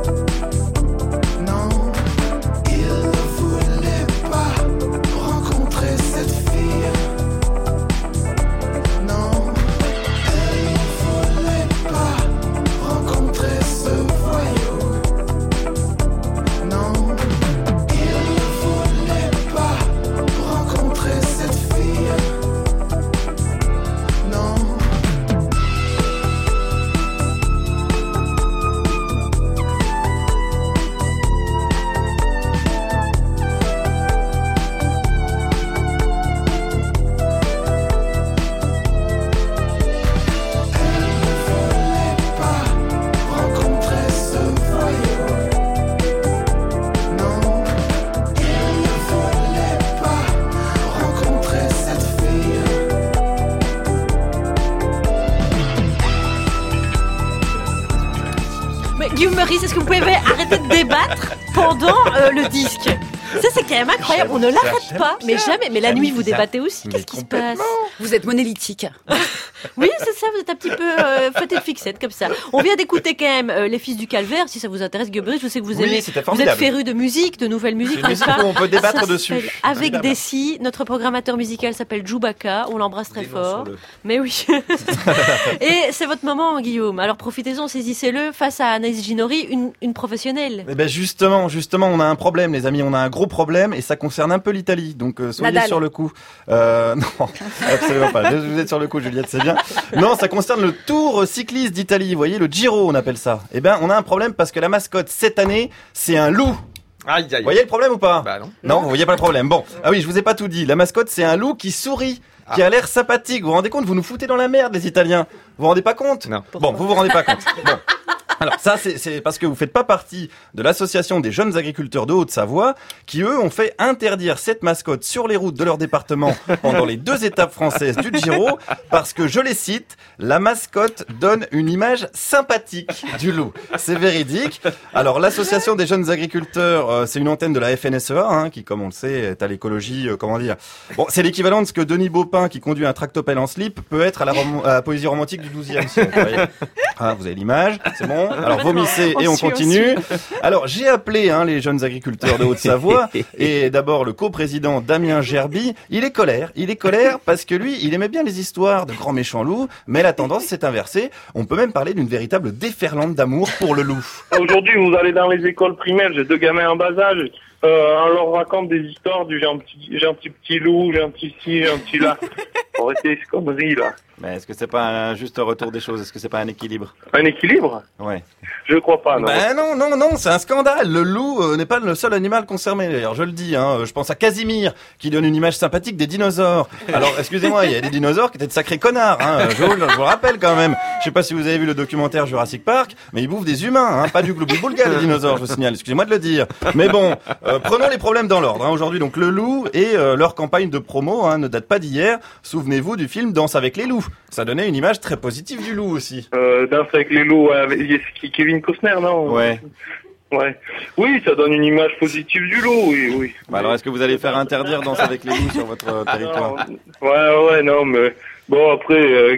Non, il ne voulait pas rencontrer cette fille. Non. Guillaume Meurice, est-ce que vous pouvez arrêter de débattre pendant le disque? Ça, c'est quand même incroyable. On ne l'arrête pas, mais jamais. Mais la nuit, vous débattez aussi. Qu'est-ce qui se passe? Vous êtes monolithique. Oui, c'est ça, vous êtes un petit peu fouetté de fixette comme ça. On vient d'écouter quand même Les Fils du Calvaire, si ça vous intéresse, Guebrush, je sais que vous Oui, aimez. c'était Vous formidable. êtes féru de musique, de nouvelles musiques, C'est une n'est-ce musique pas où on peut débattre Ça dessus. s'appelle Avec Formidable. Dessy, notre programmateur musical s'appelle Djoubaka, on l'embrasse très fort. Mais oui. Et c'est votre moment, Guillaume. Alors profitez-en, saisissez-le face à Anaïs Ginori, une professionnelle. Eh ben justement, on a un problème, les amis. On a un gros problème et ça concerne un peu l'Italie. Donc soyez Nadal. sur le coup. Non, absolument pas. Vous êtes sur le coup, Juliette, c'est bien. Non, ça concerne le Tour cycliste d'Italie. Vous voyez, le Giro, on appelle ça. Eh ben, on a un problème parce que la mascotte cette année, c'est un loup. Aïe, aïe. Vous voyez le problème ou pas? Bah non. Non, vous voyez pas le problème. Bon, ah oui, je vous ai pas tout dit. La mascotte, c'est un loup qui sourit, qui a l'air sympathique. Vous vous rendez compte? Vous nous foutez dans la merde, les Italiens. Vous vous rendez pas compte? Non. Bon, vous vous rendez pas compte. Bon. Alors ça, c'est parce que vous faites pas partie de l'association des jeunes agriculteurs de Haute-Savoie qui, eux, ont fait interdire cette mascotte sur les routes de leur département pendant les 2 étapes françaises du Giro parce que, je les cite, la mascotte donne une image sympathique du loup. C'est véridique. Alors l'association des jeunes agriculteurs, c'est une antenne de la FNSEA hein, qui, comme on le sait, est à l'écologie, comment dire. Bon, c'est l'équivalent de ce que Denis Baupin, qui conduit un tractopelle en slip, peut être à la poésie romantique du 12e siècle. Vous voyez. Ah, vous avez l'image, c'est bon. Alors vomissez et on continue. Alors j'ai appelé les jeunes agriculteurs de Haute-Savoie et d'abord le coprésident Damien Gerby. Il est colère parce que lui, il aimait bien les histoires de grands méchants loups, mais la tendance s'est inversée. On peut même parler d'une véritable déferlante d'amour pour le loup. Aujourd'hui, vous allez dans les écoles primaires, j'ai 2 gamins en bas âge, on leur raconte des histoires du j'ai un petit loup, j'ai un petit ci, j'ai un petit là. Arrêtez ces conneries là. Mais est-ce que c'est pas un juste retour des choses? Est-ce que c'est pas un équilibre? Un équilibre? Ouais. Je crois pas, non. Ben non, c'est un scandale. Le loup n'est pas le seul animal concerné. D'ailleurs, je le dis, je pense à Casimir, qui donne une image sympathique des dinosaures. Alors, excusez-moi, il y a des dinosaures qui étaient de sacrés connards. Je vous le rappelle quand même. Je sais pas si vous avez vu le documentaire Jurassic Park, mais ils bouffent des humains, pas du gloubi-boulga, les dinosaures, je vous signale. Excusez-moi de le dire. Mais bon, prenons les problèmes dans l'ordre. Aujourd'hui, donc le loup et leur campagne de promo ne date pas d'hier. Souvenez-vous du film Danse avec les loups. Ça donnait une image très positive du loup aussi. Danse avec les loups, avec Kevin Costner, non? Ouais. Ouais. Oui, ça donne une image positive du loup, oui. Bah alors, est-ce que vous allez faire interdire Danse avec les loups sur votre territoire? Ouais, non, mais bon, après,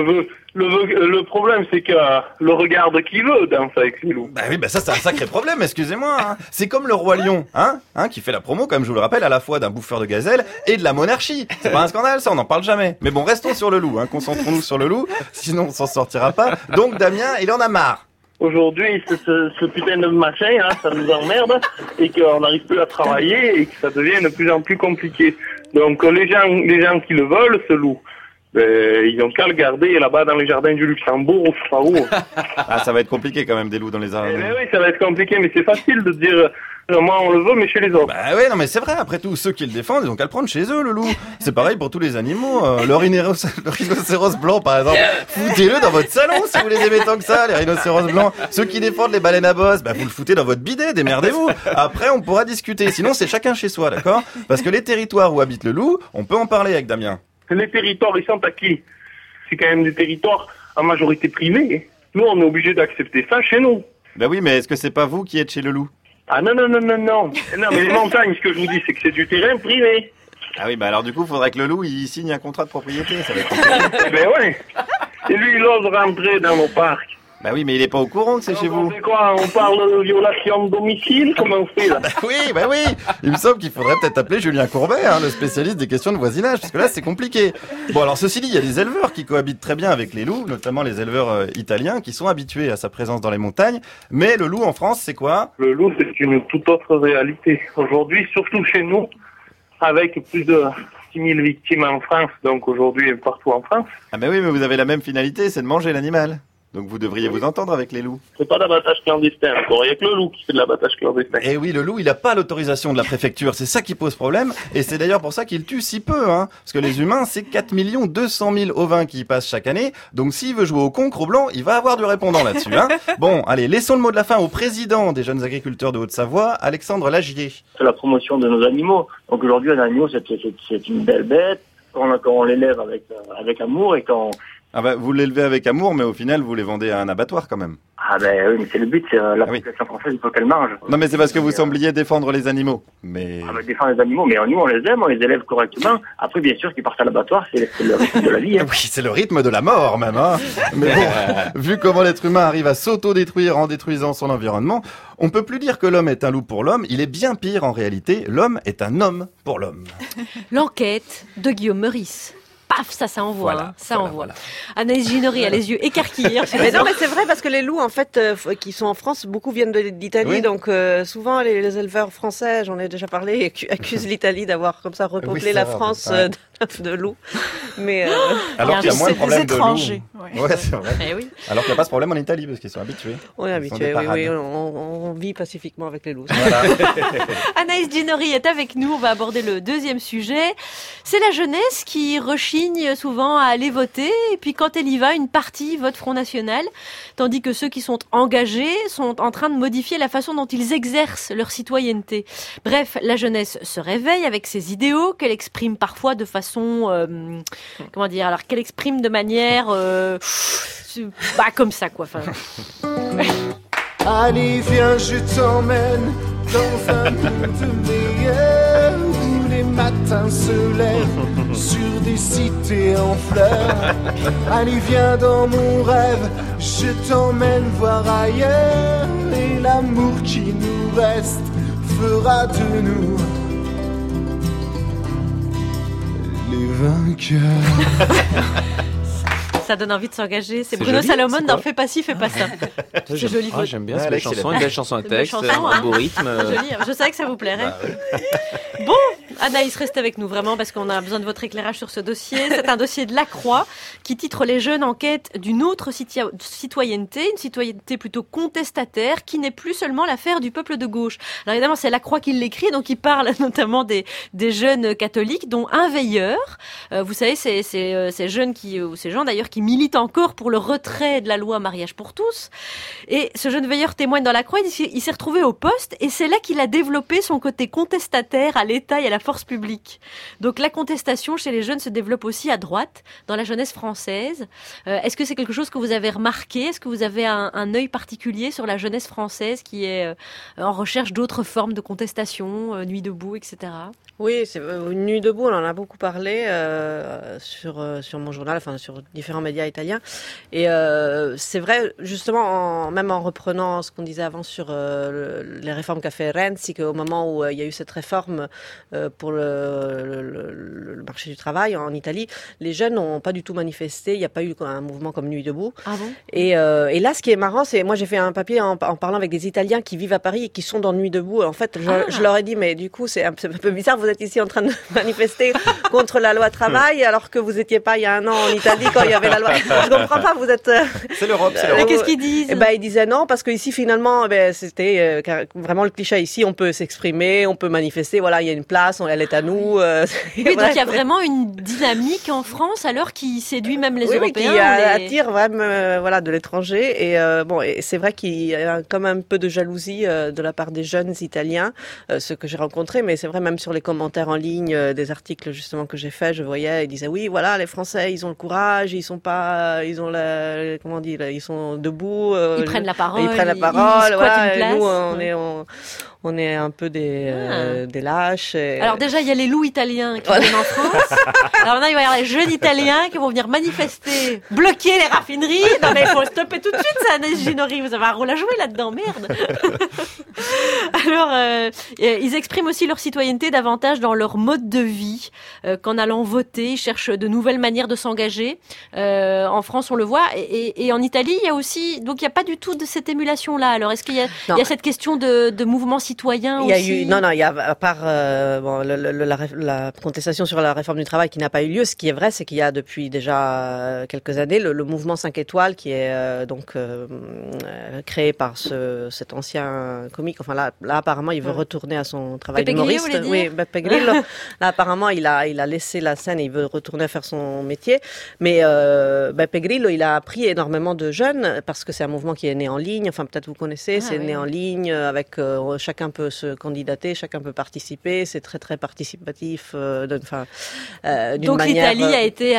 le problème, c'est que le regarde qui veut Danse avec les loups. Bah oui, ça c'est un sacré problème, excusez-moi. C'est comme le roi lion, qui fait la promo, comme je vous le rappelle, à la fois d'un bouffeur de gazelle et de la monarchie. C'est pas un scandale, ça, on n'en parle jamais. Mais bon, restons sur le loup, concentrons-nous sur le loup, sinon on s'en sortira pas. Donc Damien, il en a marre. Aujourd'hui, ce putain de machin, ça nous emmerde, et qu'on n'arrive plus à travailler, et que ça devient de plus en plus compliqué. Donc les gens qui le veulent, ce loup, ils ont qu'à le garder là-bas dans les jardins du Luxembourg, ou je sais pas où. Ah, ça va être compliqué quand même, des loups dans les jardins. Oui, ça va être compliqué, mais c'est facile de dire... moi, on le veut, mais chez les autres. Bah ouais, non, mais c'est vrai, après tout, ceux qui le défendent, ils ont qu'à le prendre chez eux, le loup. C'est pareil pour tous les animaux. Le rhinocéros blanc, par exemple. Foutez-le dans votre salon, si vous les aimez tant que ça, les rhinocéros blancs. Ceux qui défendent les baleines à bosse, vous le foutez dans votre bidet, démerdez-vous. Après, on pourra discuter. Sinon, c'est chacun chez soi, d'accord? Parce que les territoires où habite le loup, on peut en parler avec Damien. Les territoires, ils sont à qui? C'est quand même des territoires en majorité privés. Nous, on est obligé d'accepter ça chez nous. Bah oui, mais est-ce que c'est pas vous qui êtes chez le loup? Ah non. Non, mais les montagnes, ce que je vous dis, c'est que c'est du terrain privé. Ah oui, alors du coup, faudrait que le loup, il signe un contrat de propriété, ça va être compliqué. Ben ouais. Et lui, il ose rentrer dans nos parcs. Bah oui, mais il est pas au courant que c'est chez vous. C'est quoi? On parle de violation de domicile? Comment on fait là? Bah oui. Il me semble qu'il faudrait peut-être appeler Julien Courbet, le spécialiste des questions de voisinage, parce que là, c'est compliqué. Bon, alors ceci dit, il y a des éleveurs qui cohabitent très bien avec les loups, notamment les éleveurs italiens, qui sont habitués à sa présence dans les montagnes. Mais le loup en France, c'est quoi? Le loup, c'est une toute autre réalité. Aujourd'hui, surtout chez nous, avec plus de 6000 victimes en France, donc aujourd'hui partout en France. Ah bah oui, mais vous avez la même finalité, c'est de manger l'animal. Donc vous devriez vous entendre avec les loups. C'est pas d'abattage clandestin, encore. Il y a que le loup qui fait de l'abattage clandestin. Eh oui, le loup, il a pas l'autorisation de la préfecture. C'est ça qui pose problème. Et c'est d'ailleurs pour ça qu'il tue si peu, Parce que les humains, c'est 4 200 000 ovins qui y passent chaque année. Donc s'il veut jouer au con, Cro-Blanc, il va avoir du répondant là-dessus, Bon, allez, laissons le mot de la fin au président des jeunes agriculteurs de Haute-Savoie, Alexandre Lagier. C'est la promotion de nos animaux. Donc aujourd'hui, un agneau, c'est une belle bête. Quand on l'élève avec amour et quand... Ah bah, vous l'élevez avec amour, mais au final, vous les vendez à un abattoir quand même. Ah ben oui, mais c'est le but, c'est la population française, il faut qu'elle mange. Non, mais c'est parce que vous sembliez défendre les animaux. Mais... Ah ben défendre les animaux, mais nous on les aime, on les élève correctement. Après, bien sûr, qu'ils partent à l'abattoir, c'est le rythme de la vie. Hein. Oui, c'est le rythme de la mort même. Hein. Mais bon, vu comment l'être humain arrive à s'auto-détruire en détruisant son environnement, on peut plus dire que l'homme est un loup pour l'homme. Il est bien pire en réalité. L'homme est un homme pour l'homme. L'enquête de Guillaume Meurice. Paf, ça envoie, Voilà, hein, ça envoie. Anaïs Ginori a les yeux écarquillés. Mais non, mais c'est vrai parce que les loups, en fait, qui sont en France, beaucoup viennent d'Italie. Oui. Donc, souvent, les éleveurs français, j'en ai déjà parlé, accusent l'Italie d'avoir comme ça repeuplé Oui, la ça va, France ouais. de loups. Mais Alors qu'il y a moins de problèmes de loups. Ouais. Ouais, c'est vrai. Eh oui. Alors qu'il n'y a pas ce problème en Italie parce qu'ils sont habitués. on est Ils sont habitué, des oui, parades. oui, on vit pacifiquement avec les loups. Voilà. Anaïs Ginori est avec nous. On va aborder le deuxième sujet. C'est la jeunesse qui rechigne souvent à aller voter. Et puis quand elle y va, une partie vote Front National. Tandis que ceux qui sont engagés sont en train de modifier la façon dont ils exercent leur citoyenneté. Bref, la jeunesse se réveille avec ses idéaux qu'elle exprime parfois de façon... comment dire, alors qu'elle exprime de manière comme ça quoi. Enfin, Allez, viens, je t'emmène dans un monde meilleur où les matins se lèvent sur des cités en fleurs. Allez, viens dans mon rêve, je t'emmène voir ailleurs et l'amour qui nous reste fera de nous les vainqueurs. ça donne envie de s'engager. C'est C'est Bruno joli, Salomon c'est dans quoi Fais pas ci, fais pas ça. C'est joli. Ah, j'aime bien Ouais, cette belle Alex, il chanson, aime une belle chanson à Une belle texte, chanson, un hein. beau rythme. Joli, je savais que ça vous plairait. Bah, Bon, Anaïs, reste avec nous vraiment parce qu'on a besoin de votre éclairage sur ce dossier. C'est un dossier de La Croix qui titre Les jeunes en quête d'une autre citoyenneté, une citoyenneté plutôt contestataire qui n'est plus seulement l'affaire du peuple de gauche. Alors évidemment, c'est La Croix qui l'écrit, donc il parle notamment des jeunes catholiques, dont un veilleur. Vous savez, ces jeunes ou ces gens d'ailleurs qui militent encore pour le retrait de la loi mariage pour tous. Et ce jeune veilleur témoigne dans La Croix, il s'est retrouvé au poste et c'est là qu'il a développé son côté contestataire à l'État et à la force publique. Donc la contestation chez les jeunes se développe aussi à droite, dans la jeunesse française. Est-ce que c'est quelque chose que vous avez remarqué? Est-ce que vous avez un œil particulier sur la jeunesse française qui est en recherche d'autres formes de contestation, Nuit debout, etc.? Oui, c'est Nuit debout, on en a beaucoup parlé sur mon journal, enfin sur différents médias italiens. Et c'est vrai, justement, même en reprenant ce qu'on disait avant sur les réformes qu'a fait Renzi, qu'au moment où il y a eu cette réforme pour le marché du travail en Italie, les jeunes n'ont pas du tout manifesté. Il n'y a pas eu un mouvement comme Nuit debout. Ah bon? Et là, ce qui est marrant, c'est moi j'ai fait un papier en parlant avec des Italiens qui vivent à Paris et qui sont dans Nuit debout. En fait, je leur ai dit, mais du coup, c'est un peu bizarre. Vous êtes ici en train de manifester contre la loi travail alors que vous n'étiez pas il y a un an en Italie quand il y avait la loi. Je comprends pas. Vous êtes. C'est l'Europe. Et qu'est-ce qu'ils disent? Ils disaient non parce qu'ici finalement, c'était vraiment le cliché. Ici, on peut s'exprimer, on peut manifester. Voilà, il y a une place, elle est à nous. Oui, donc il y a vraiment une dynamique en France alors qui séduit même les Européens. Qui attire vraiment de l'étranger. Et c'est vrai qu'il y a quand même un peu de jalousie de la part des jeunes Italiens, ceux que j'ai rencontrés. Mais c'est vrai même sur les commentaires en ligne des articles justement que j'ai faits, je voyais, ils disaient oui, voilà, les Français, ils ont le courage, ils sont pas, ils ont comment on dit, ils sont debout. Ils prennent la parole. Ils prennent la parole. Voilà, et nous, on est un peu des lâches. Alors déjà, il y a les loups italiens qui viennent en France. Alors maintenant, il va y avoir les jeunes Italiens qui vont venir manifester, bloquer les raffineries. Non mais il faut stopper tout de suite ça, Anaïs Ginori. Vous avez un rôle à jouer là-dedans, merde. Alors, ils expriment aussi leur citoyenneté davantage dans leur mode de vie qu'en allant voter. Ils cherchent de nouvelles manières de s'engager. En France, on le voit. Et en Italie, il y a aussi... Donc, il n'y a pas du tout de cette émulation-là. Alors, est-ce qu'il y a cette question de mouvement citoyen aussi? Il y a à part la contestation sur la réforme du travail qui n'a pas eu lieu, ce qui est vrai, c'est qu'il y a depuis déjà quelques années le mouvement 5 étoiles qui est créé par cet ancien comique. Enfin là apparemment, il veut retourner à son travail d'humoriste. Oui, Beppe Grillo. Là, apparemment, il a laissé la scène et il veut retourner à faire son métier. Mais Beppe Grillo, il a appris énormément de jeunes parce que c'est un mouvement qui est né en ligne. Enfin, peut-être vous connaissez, né en ligne avec chacun peut se candidater, chacun peut participer. C'est très très participatif d'une Donc manière, l'Italie a été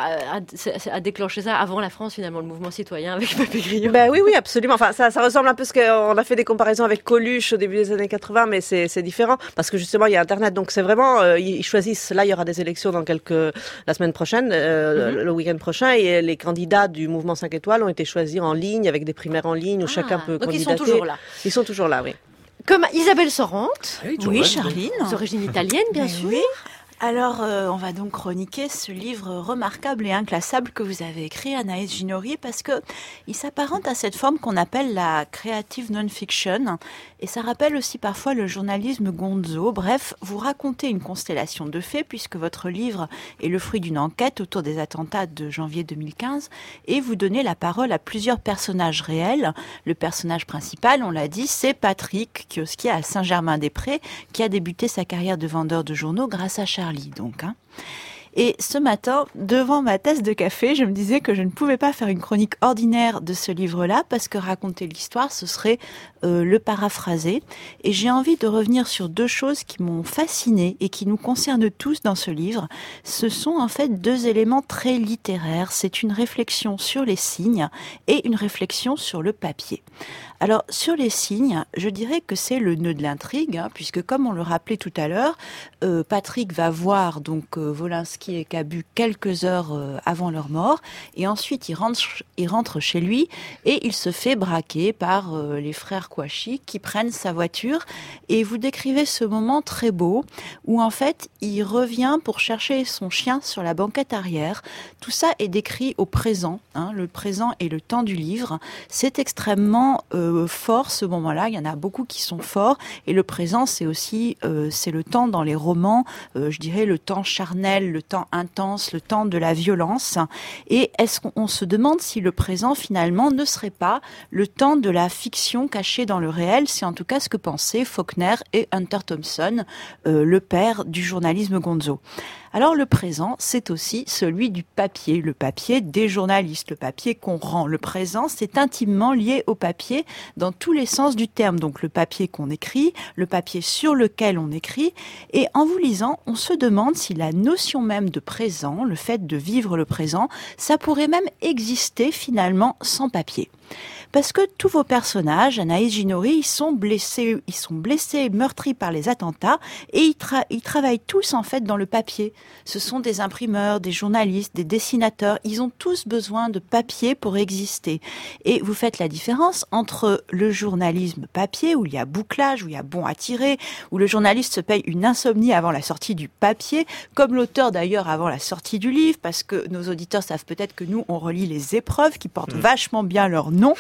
à déclencher ça avant la France finalement, le mouvement citoyen avec Pape Grillon. Ben oui, absolument. Enfin, ça ressemble un peu ce qu'on a fait des comparaisons avec Coluche au début des années 80, mais c'est différent parce que justement il y a Internet. Donc c'est vraiment, ils choisissent. Là, il y aura des élections dans la semaine prochaine, le week-end prochain, et les candidats du mouvement 5 étoiles ont été choisis en ligne avec des primaires en ligne où chacun peut donc candidater. ils sont toujours là. Ils sont toujours là, oui. Comme Isabelle Sorante. Oui, Charline. D'origine italienne, bien sûr. Oui. Alors, on va donc chroniquer ce livre remarquable et inclassable que vous avez écrit, Anaïs Ginori, parce que il s'apparente à cette forme qu'on appelle la creative non-fiction, et ça rappelle aussi parfois le journalisme gonzo. Bref, vous racontez une constellation de faits, puisque votre livre est le fruit d'une enquête autour des attentats de janvier 2015, et vous donnez la parole à plusieurs personnages réels. Le personnage principal, on l'a dit, c'est Patrick, kiosquier à Saint-Germain-des-Prés, qui a débuté sa carrière de vendeur de journaux grâce à Charlie. Donc, Et ce matin, devant ma tasse de café, je me disais que je ne pouvais pas faire une chronique ordinaire de ce livre-là, parce que raconter l'histoire, ce serait le paraphraser. Et j'ai envie de revenir sur deux choses qui m'ont fascinée et qui nous concernent tous dans ce livre. Ce sont en fait deux éléments très littéraires. C'est une réflexion sur les signes et une réflexion sur le papier. Alors, sur les signes, je dirais que c'est le nœud de l'intrigue, puisque comme on le rappelait tout à l'heure, Patrick va voir donc Wolinski et Cabu quelques heures avant leur mort, et ensuite il rentre chez lui et il se fait braquer par les frères Kouachi qui prennent sa voiture. Et vous décrivez ce moment très beau où en fait il revient pour chercher son chien sur la banquette arrière. Tout ça est décrit au présent, le présent est le temps du livre. C'est extrêmement fort ce moment-là, il y en a beaucoup qui sont forts, et le présent c'est aussi c'est le temps dans les romans, je dirais le temps charnel, le temps intense, le temps de la violence. Et est-ce qu'on se demande si le présent finalement ne serait pas le temps de la fiction cachée dans le réel? C'est en tout cas ce que pensaient Faulkner et Hunter Thompson, le père du journalisme gonzo. Alors le présent, c'est aussi celui du papier, le papier des journalistes, le papier qu'on rend. Le présent, c'est intimement lié au papier dans tous les sens du terme. Donc le papier qu'on écrit, le papier sur lequel on écrit. Et en vous lisant, on se demande si la notion même de présent, le fait de vivre le présent, ça pourrait même exister finalement sans papier. Parce que tous vos personnages, Anaïs Ginori, ils sont blessés, meurtris par les attentats, et ils travaillent tous en fait dans le papier. Ce sont des imprimeurs, des journalistes, des dessinateurs. Ils ont tous besoin de papier pour exister. Et vous faites la différence entre le journalisme papier, où il y a bouclage, où il y a bon à tirer, où le journaliste se paye une insomnie avant la sortie du papier, comme l'auteur d'ailleurs avant la sortie du livre, parce que nos auditeurs savent peut-être que nous, on relit les épreuves qui portent vachement bien leur nom.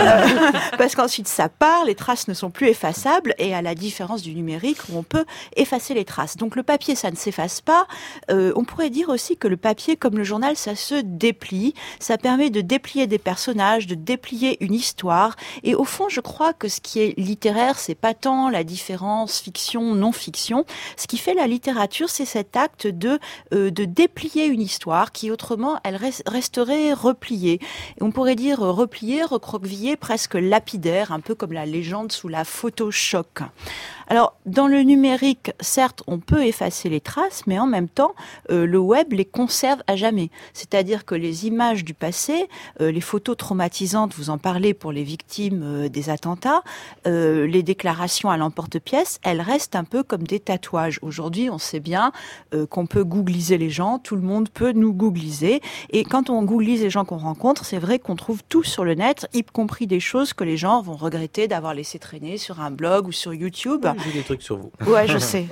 Parce qu'ensuite ça part, les traces ne sont plus effaçables, et à la différence du numérique où on peut effacer les traces. Donc le papier, ça ne s'efface pas. On pourrait dire aussi que le papier, comme le journal, ça se déplie. Ça permet de déplier des personnages, de déplier une histoire. Et au fond, je crois que ce qui est littéraire, c'est pas tant la différence fiction, non-fiction. Ce qui fait la littérature, c'est cet acte de déplier une histoire qui autrement, elle resterait repliée. Et on pourrait dire repliée, recroquevillée, presque lapidaire, un peu comme la légende sous la Photoshop. Alors, dans le numérique, certes, on peut effacer les traces, mais en même temps, le web les conserve à jamais. C'est-à-dire que les images du passé, les photos traumatisantes, vous en parlez pour les victimes des attentats, les déclarations à l'emporte-pièce, elles restent un peu comme des tatouages. Aujourd'hui, on sait bien qu'on peut googliser les gens, tout le monde peut nous googliser. Et quand on googlise les gens qu'on rencontre, c'est vrai qu'on trouve tout sur le net, y compris des choses que les gens vont regretter d'avoir laissé traîner sur un blog ou sur YouTube. J'ai des trucs sur vous. Ouais, je sais.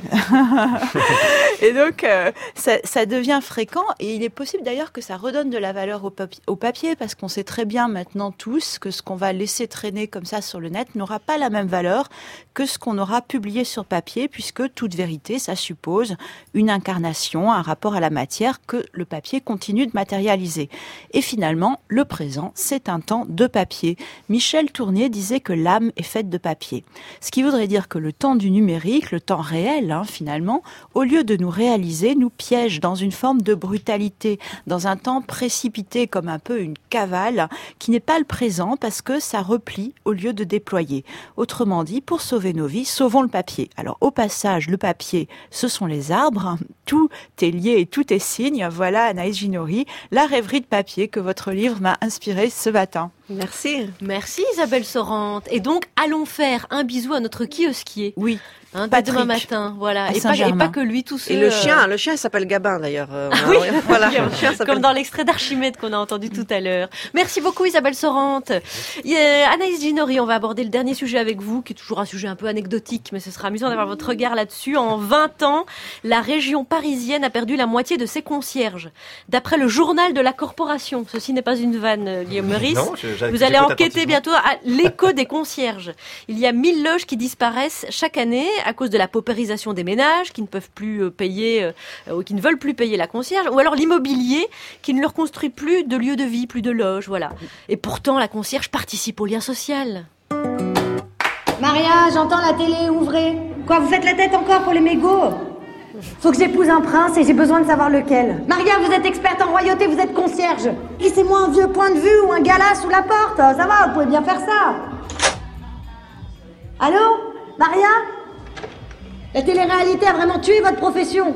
Et donc, ça devient fréquent, et il est possible d'ailleurs que ça redonne de la valeur au papier, parce qu'on sait très bien maintenant tous que ce qu'on va laisser traîner comme ça sur le net n'aura pas la même valeur que ce qu'on aura publié sur papier, puisque toute vérité, ça suppose une incarnation, un rapport à la matière que le papier continue de matérialiser. Et finalement, le présent, c'est un temps de papier. Michel Tournier disait que l'âme est faite de papier. Ce qui voudrait dire que le temps du numérique, le temps réel finalement, au lieu de nous réaliser, nous piège dans une forme de brutalité, dans un temps précipité comme un peu une cavale, qui n'est pas le présent parce que ça replie au lieu de déployer. Autrement dit, pour sauver nos vies, sauvons le papier. Alors au passage, le papier, ce sont les arbres, tout est lié et tout est signe. Voilà Anaïs Ginori, la rêverie de papier que votre livre m'a inspiré ce matin. Merci. Merci Isabelle Sorante. Et donc, allons faire un bisou à notre kiosquier. Oui. Dès demain matin, voilà. Et pas que lui tout seul. Et le chien il s'appelle Gabin d'ailleurs. Oui, voilà. Le chien comme dans l'extrait d'Archimède qu'on a entendu tout à l'heure. Merci beaucoup Isabelle Sorante. Anaïs Ginori, on va aborder le dernier sujet avec vous, qui est toujours un sujet un peu anecdotique, mais ce sera amusant d'avoir votre regard là-dessus. En 20 ans, la région parisienne a perdu la moitié de ses concierges. D'après le journal de la corporation, ceci n'est pas une vanne, Guillaume Meurice. Non, vous allez enquêter bientôt à l'écho des concierges. Il y a 1000 loges qui disparaissent chaque année à cause de la paupérisation des ménages qui ne peuvent plus payer ou qui ne veulent plus payer la concierge, ou alors l'immobilier qui ne leur construit plus de lieu de vie, plus de loges, voilà. Et pourtant, la concierge participe au lien social. Maria, j'entends la télé, ouvrez. Quoi, vous faites la tête encore pour les mégots? Faut que j'épouse un prince et j'ai besoin de savoir lequel. Maria, vous êtes experte en royauté, vous êtes concierge. Laissez-moi un vieux point de vue ou un gala sous la porte. Ça va, vous pouvez bien faire ça. Allô, Maria? La télé-réalité a vraiment tué votre profession.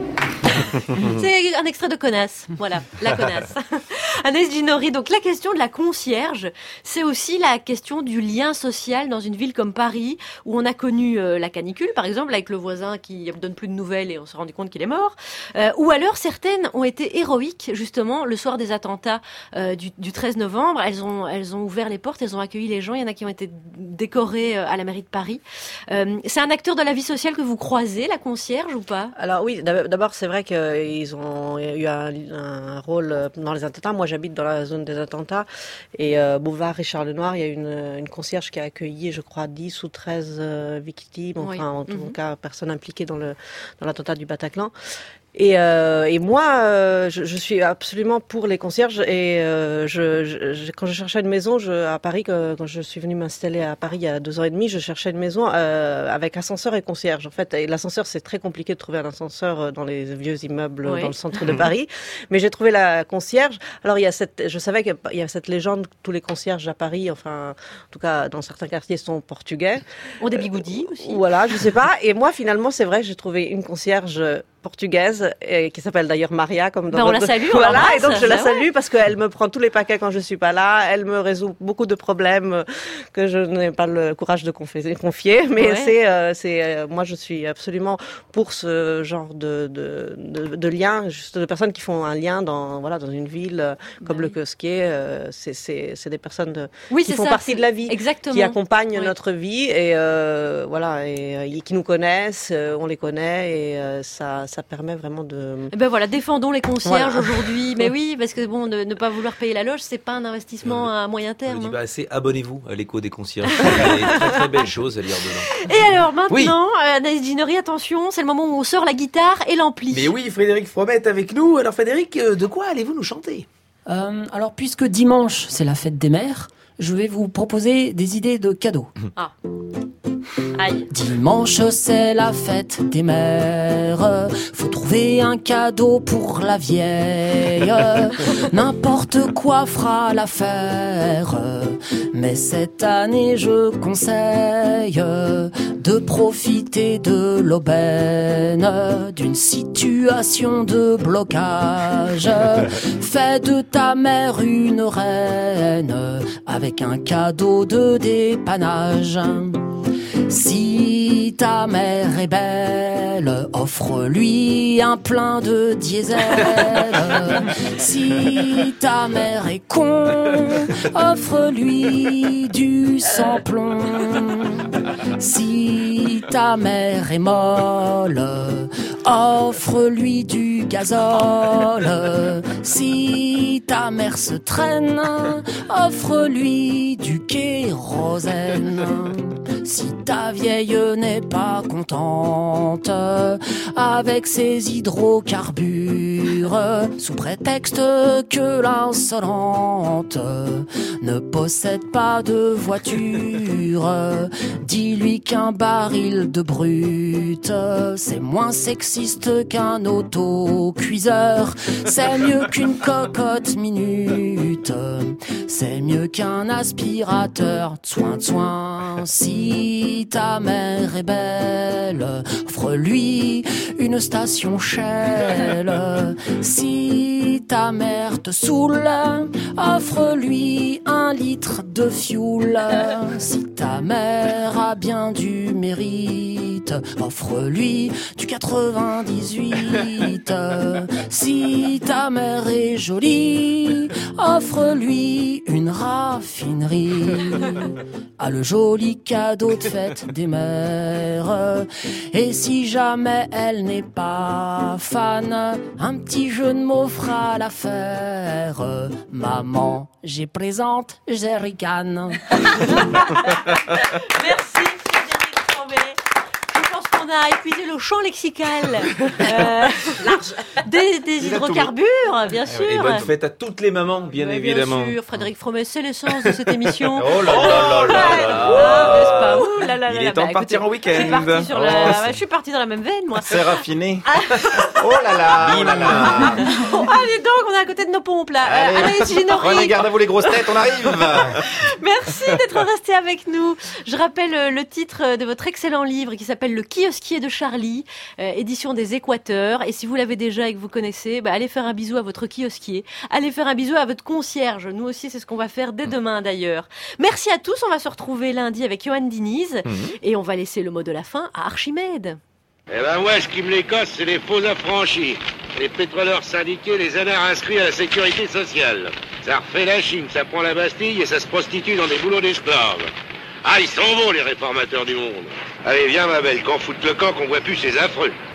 C'est un extrait de Connasse. Voilà, la Connasse. Anaïs Ginori, donc la question de la concierge, c'est aussi la question du lien social dans une ville comme Paris, où on a connu la canicule, par exemple, avec le voisin qui ne donne plus de nouvelles et on s'est rendu compte qu'il est mort. Ou alors, certaines ont été héroïques, justement, le soir des attentats du 13 novembre. Elles ont ouvert les portes, elles ont accueilli les gens. Il y en a qui ont été décorés à la mairie de Paris. C'est un acteur de la vie sociale que vous croisez, la concierge, ou pas? Alors oui, d'abord, c'est vrai qu'ils ont eu un rôle dans les attentats. Moi, j'habite dans la zone des attentats. Et Boulevard Richard Lenoir, il y a une concierge qui a accueilli, je crois, 10 ou 13 victimes. Enfin, oui. En tout cas, personnes impliquées dans l'attentat du Bataclan. Et moi, je suis absolument pour les concierges. Et quand je cherchais une maison à Paris, quand je suis venue m'installer à Paris il y a 2 ans et demi, je cherchais une maison avec ascenseur et concierge. En fait, et l'ascenseur, c'est très compliqué de trouver un ascenseur dans les vieux immeubles dans le centre de Paris. Mais j'ai trouvé la concierge. Alors je savais qu'il y a cette légende que tous les concierges à Paris, enfin, en tout cas dans certains quartiers, sont portugais. Ont des bigoudis aussi. Voilà, je sais pas. Et moi, finalement, c'est vrai, j'ai trouvé une concierge portugaise qui s'appelle d'ailleurs Maria comme dans on la salue, voilà, et donc je la salue parce qu'elle me prend tous les paquets quand je suis pas là, elle me résout beaucoup de problèmes que je n'ai pas le courage de confier, mais c'est moi je suis absolument pour ce genre de lien, juste de personnes qui font un lien dans une ville comme le kiosquier, c'est des personnes qui font partie de la vie, exactement, qui accompagnent notre vie et voilà, et qui nous connaissent, on les connaît et ça permet vraiment de... Ben voilà, défendons les concierges aujourd'hui. Mais oui, parce que bon, ne pas vouloir payer la loge, c'est pas un investissement à moyen terme. Je dis assez, abonnez-vous à l'écho des concierges. Il y a des très très belles choses à lire dedans. Et alors maintenant, Anaïs Ginori, attention, c'est le moment où on sort la guitare et l'ampli. Mais oui, Frédéric Fromet est avec nous. Alors Frédéric, de quoi allez-vous nous chanter? Alors puisque dimanche, c'est la fête des mères, je vais vous proposer des idées de cadeaux. Ah. Aïe. Dimanche, c'est la fête des mères. Faut trouver un cadeau pour la vieille. N'importe quoi fera l'affaire. Mais cette année, je conseille de profiter de l'aubaine d'une situation de blocage. Fais de ta mère une reine avec un cadeau de dépannage. Si ta mère est belle, offre-lui un plein de diesel. Si ta mère est con, offre-lui du sans-plomb. Si ta mère est molle, offre-lui du gazole. Si ta mère se traîne, offre-lui du kérosène. Si ta vieille n'est pas contente avec ses hydrocarbures, sous prétexte que l'insolente ne possède pas de voiture. Dis-lui qu'un baril de brut, c'est moins sexiste qu'un autocuiseur. C'est mieux qu'une cocotte minute, c'est mieux qu'un aspirateur. Soin, si ta mère est belle, offre-lui une station Shell. Si ta mère te saoule, offre-lui 1 litre de fioul. Si ta mère a bien du mérite, offre-lui du 98. Si ta mère est jolie, offre-lui une raffinerie. Ah, le joli cadeau de fête des mères. Et si jamais elle n'est pas fan, un petit jeu de mots fera l'affaire. Maman, j'ai présente, j'ai ricane. Merci Frédéric Frambet. Je pense qu'on a épuisé le champ lexical large des hydrocarbures, bien sûr. Et bonne fête à toutes les mamans, bien évidemment. Bien sûr, Frédéric Frambet, c'est l'essence de cette émission. Oh là là là là. Il est temps de partir en week-end. Je suis partie dans la même veine, moi. C'est raffiné. Oh là là. Allez donc, on est à côté de nos pompes là. Anaïs Ginori. Prenez garde à vous les grosses têtes, on arrive. Merci d'être resté avec nous. Je rappelle le titre de votre excellent livre qui s'appelle Le kiosquier de Charlie, édition des Équateurs. Et si vous l'avez déjà et que vous connaissez, allez faire un bisou à votre kiosquier. Allez faire un bisou à votre concierge. Nous aussi, c'est ce qu'on va faire dès demain d'ailleurs. Merci à tous. On va se retrouver lundi avec Johan Diniz. Et on va laisser le mot de la fin à Archimède. Eh ben moi, ce qui me les casse, c'est les faux affranchis. Les pétroleurs syndiqués, les anards inscrits à la sécurité sociale. Ça refait la Chine, ça prend la Bastille et ça se prostitue dans des boulots d'esclaves. Ah, ils sont bons, les réformateurs du monde. Allez, viens, ma belle, qu'on foute le camp, qu'on voit plus ces affreux.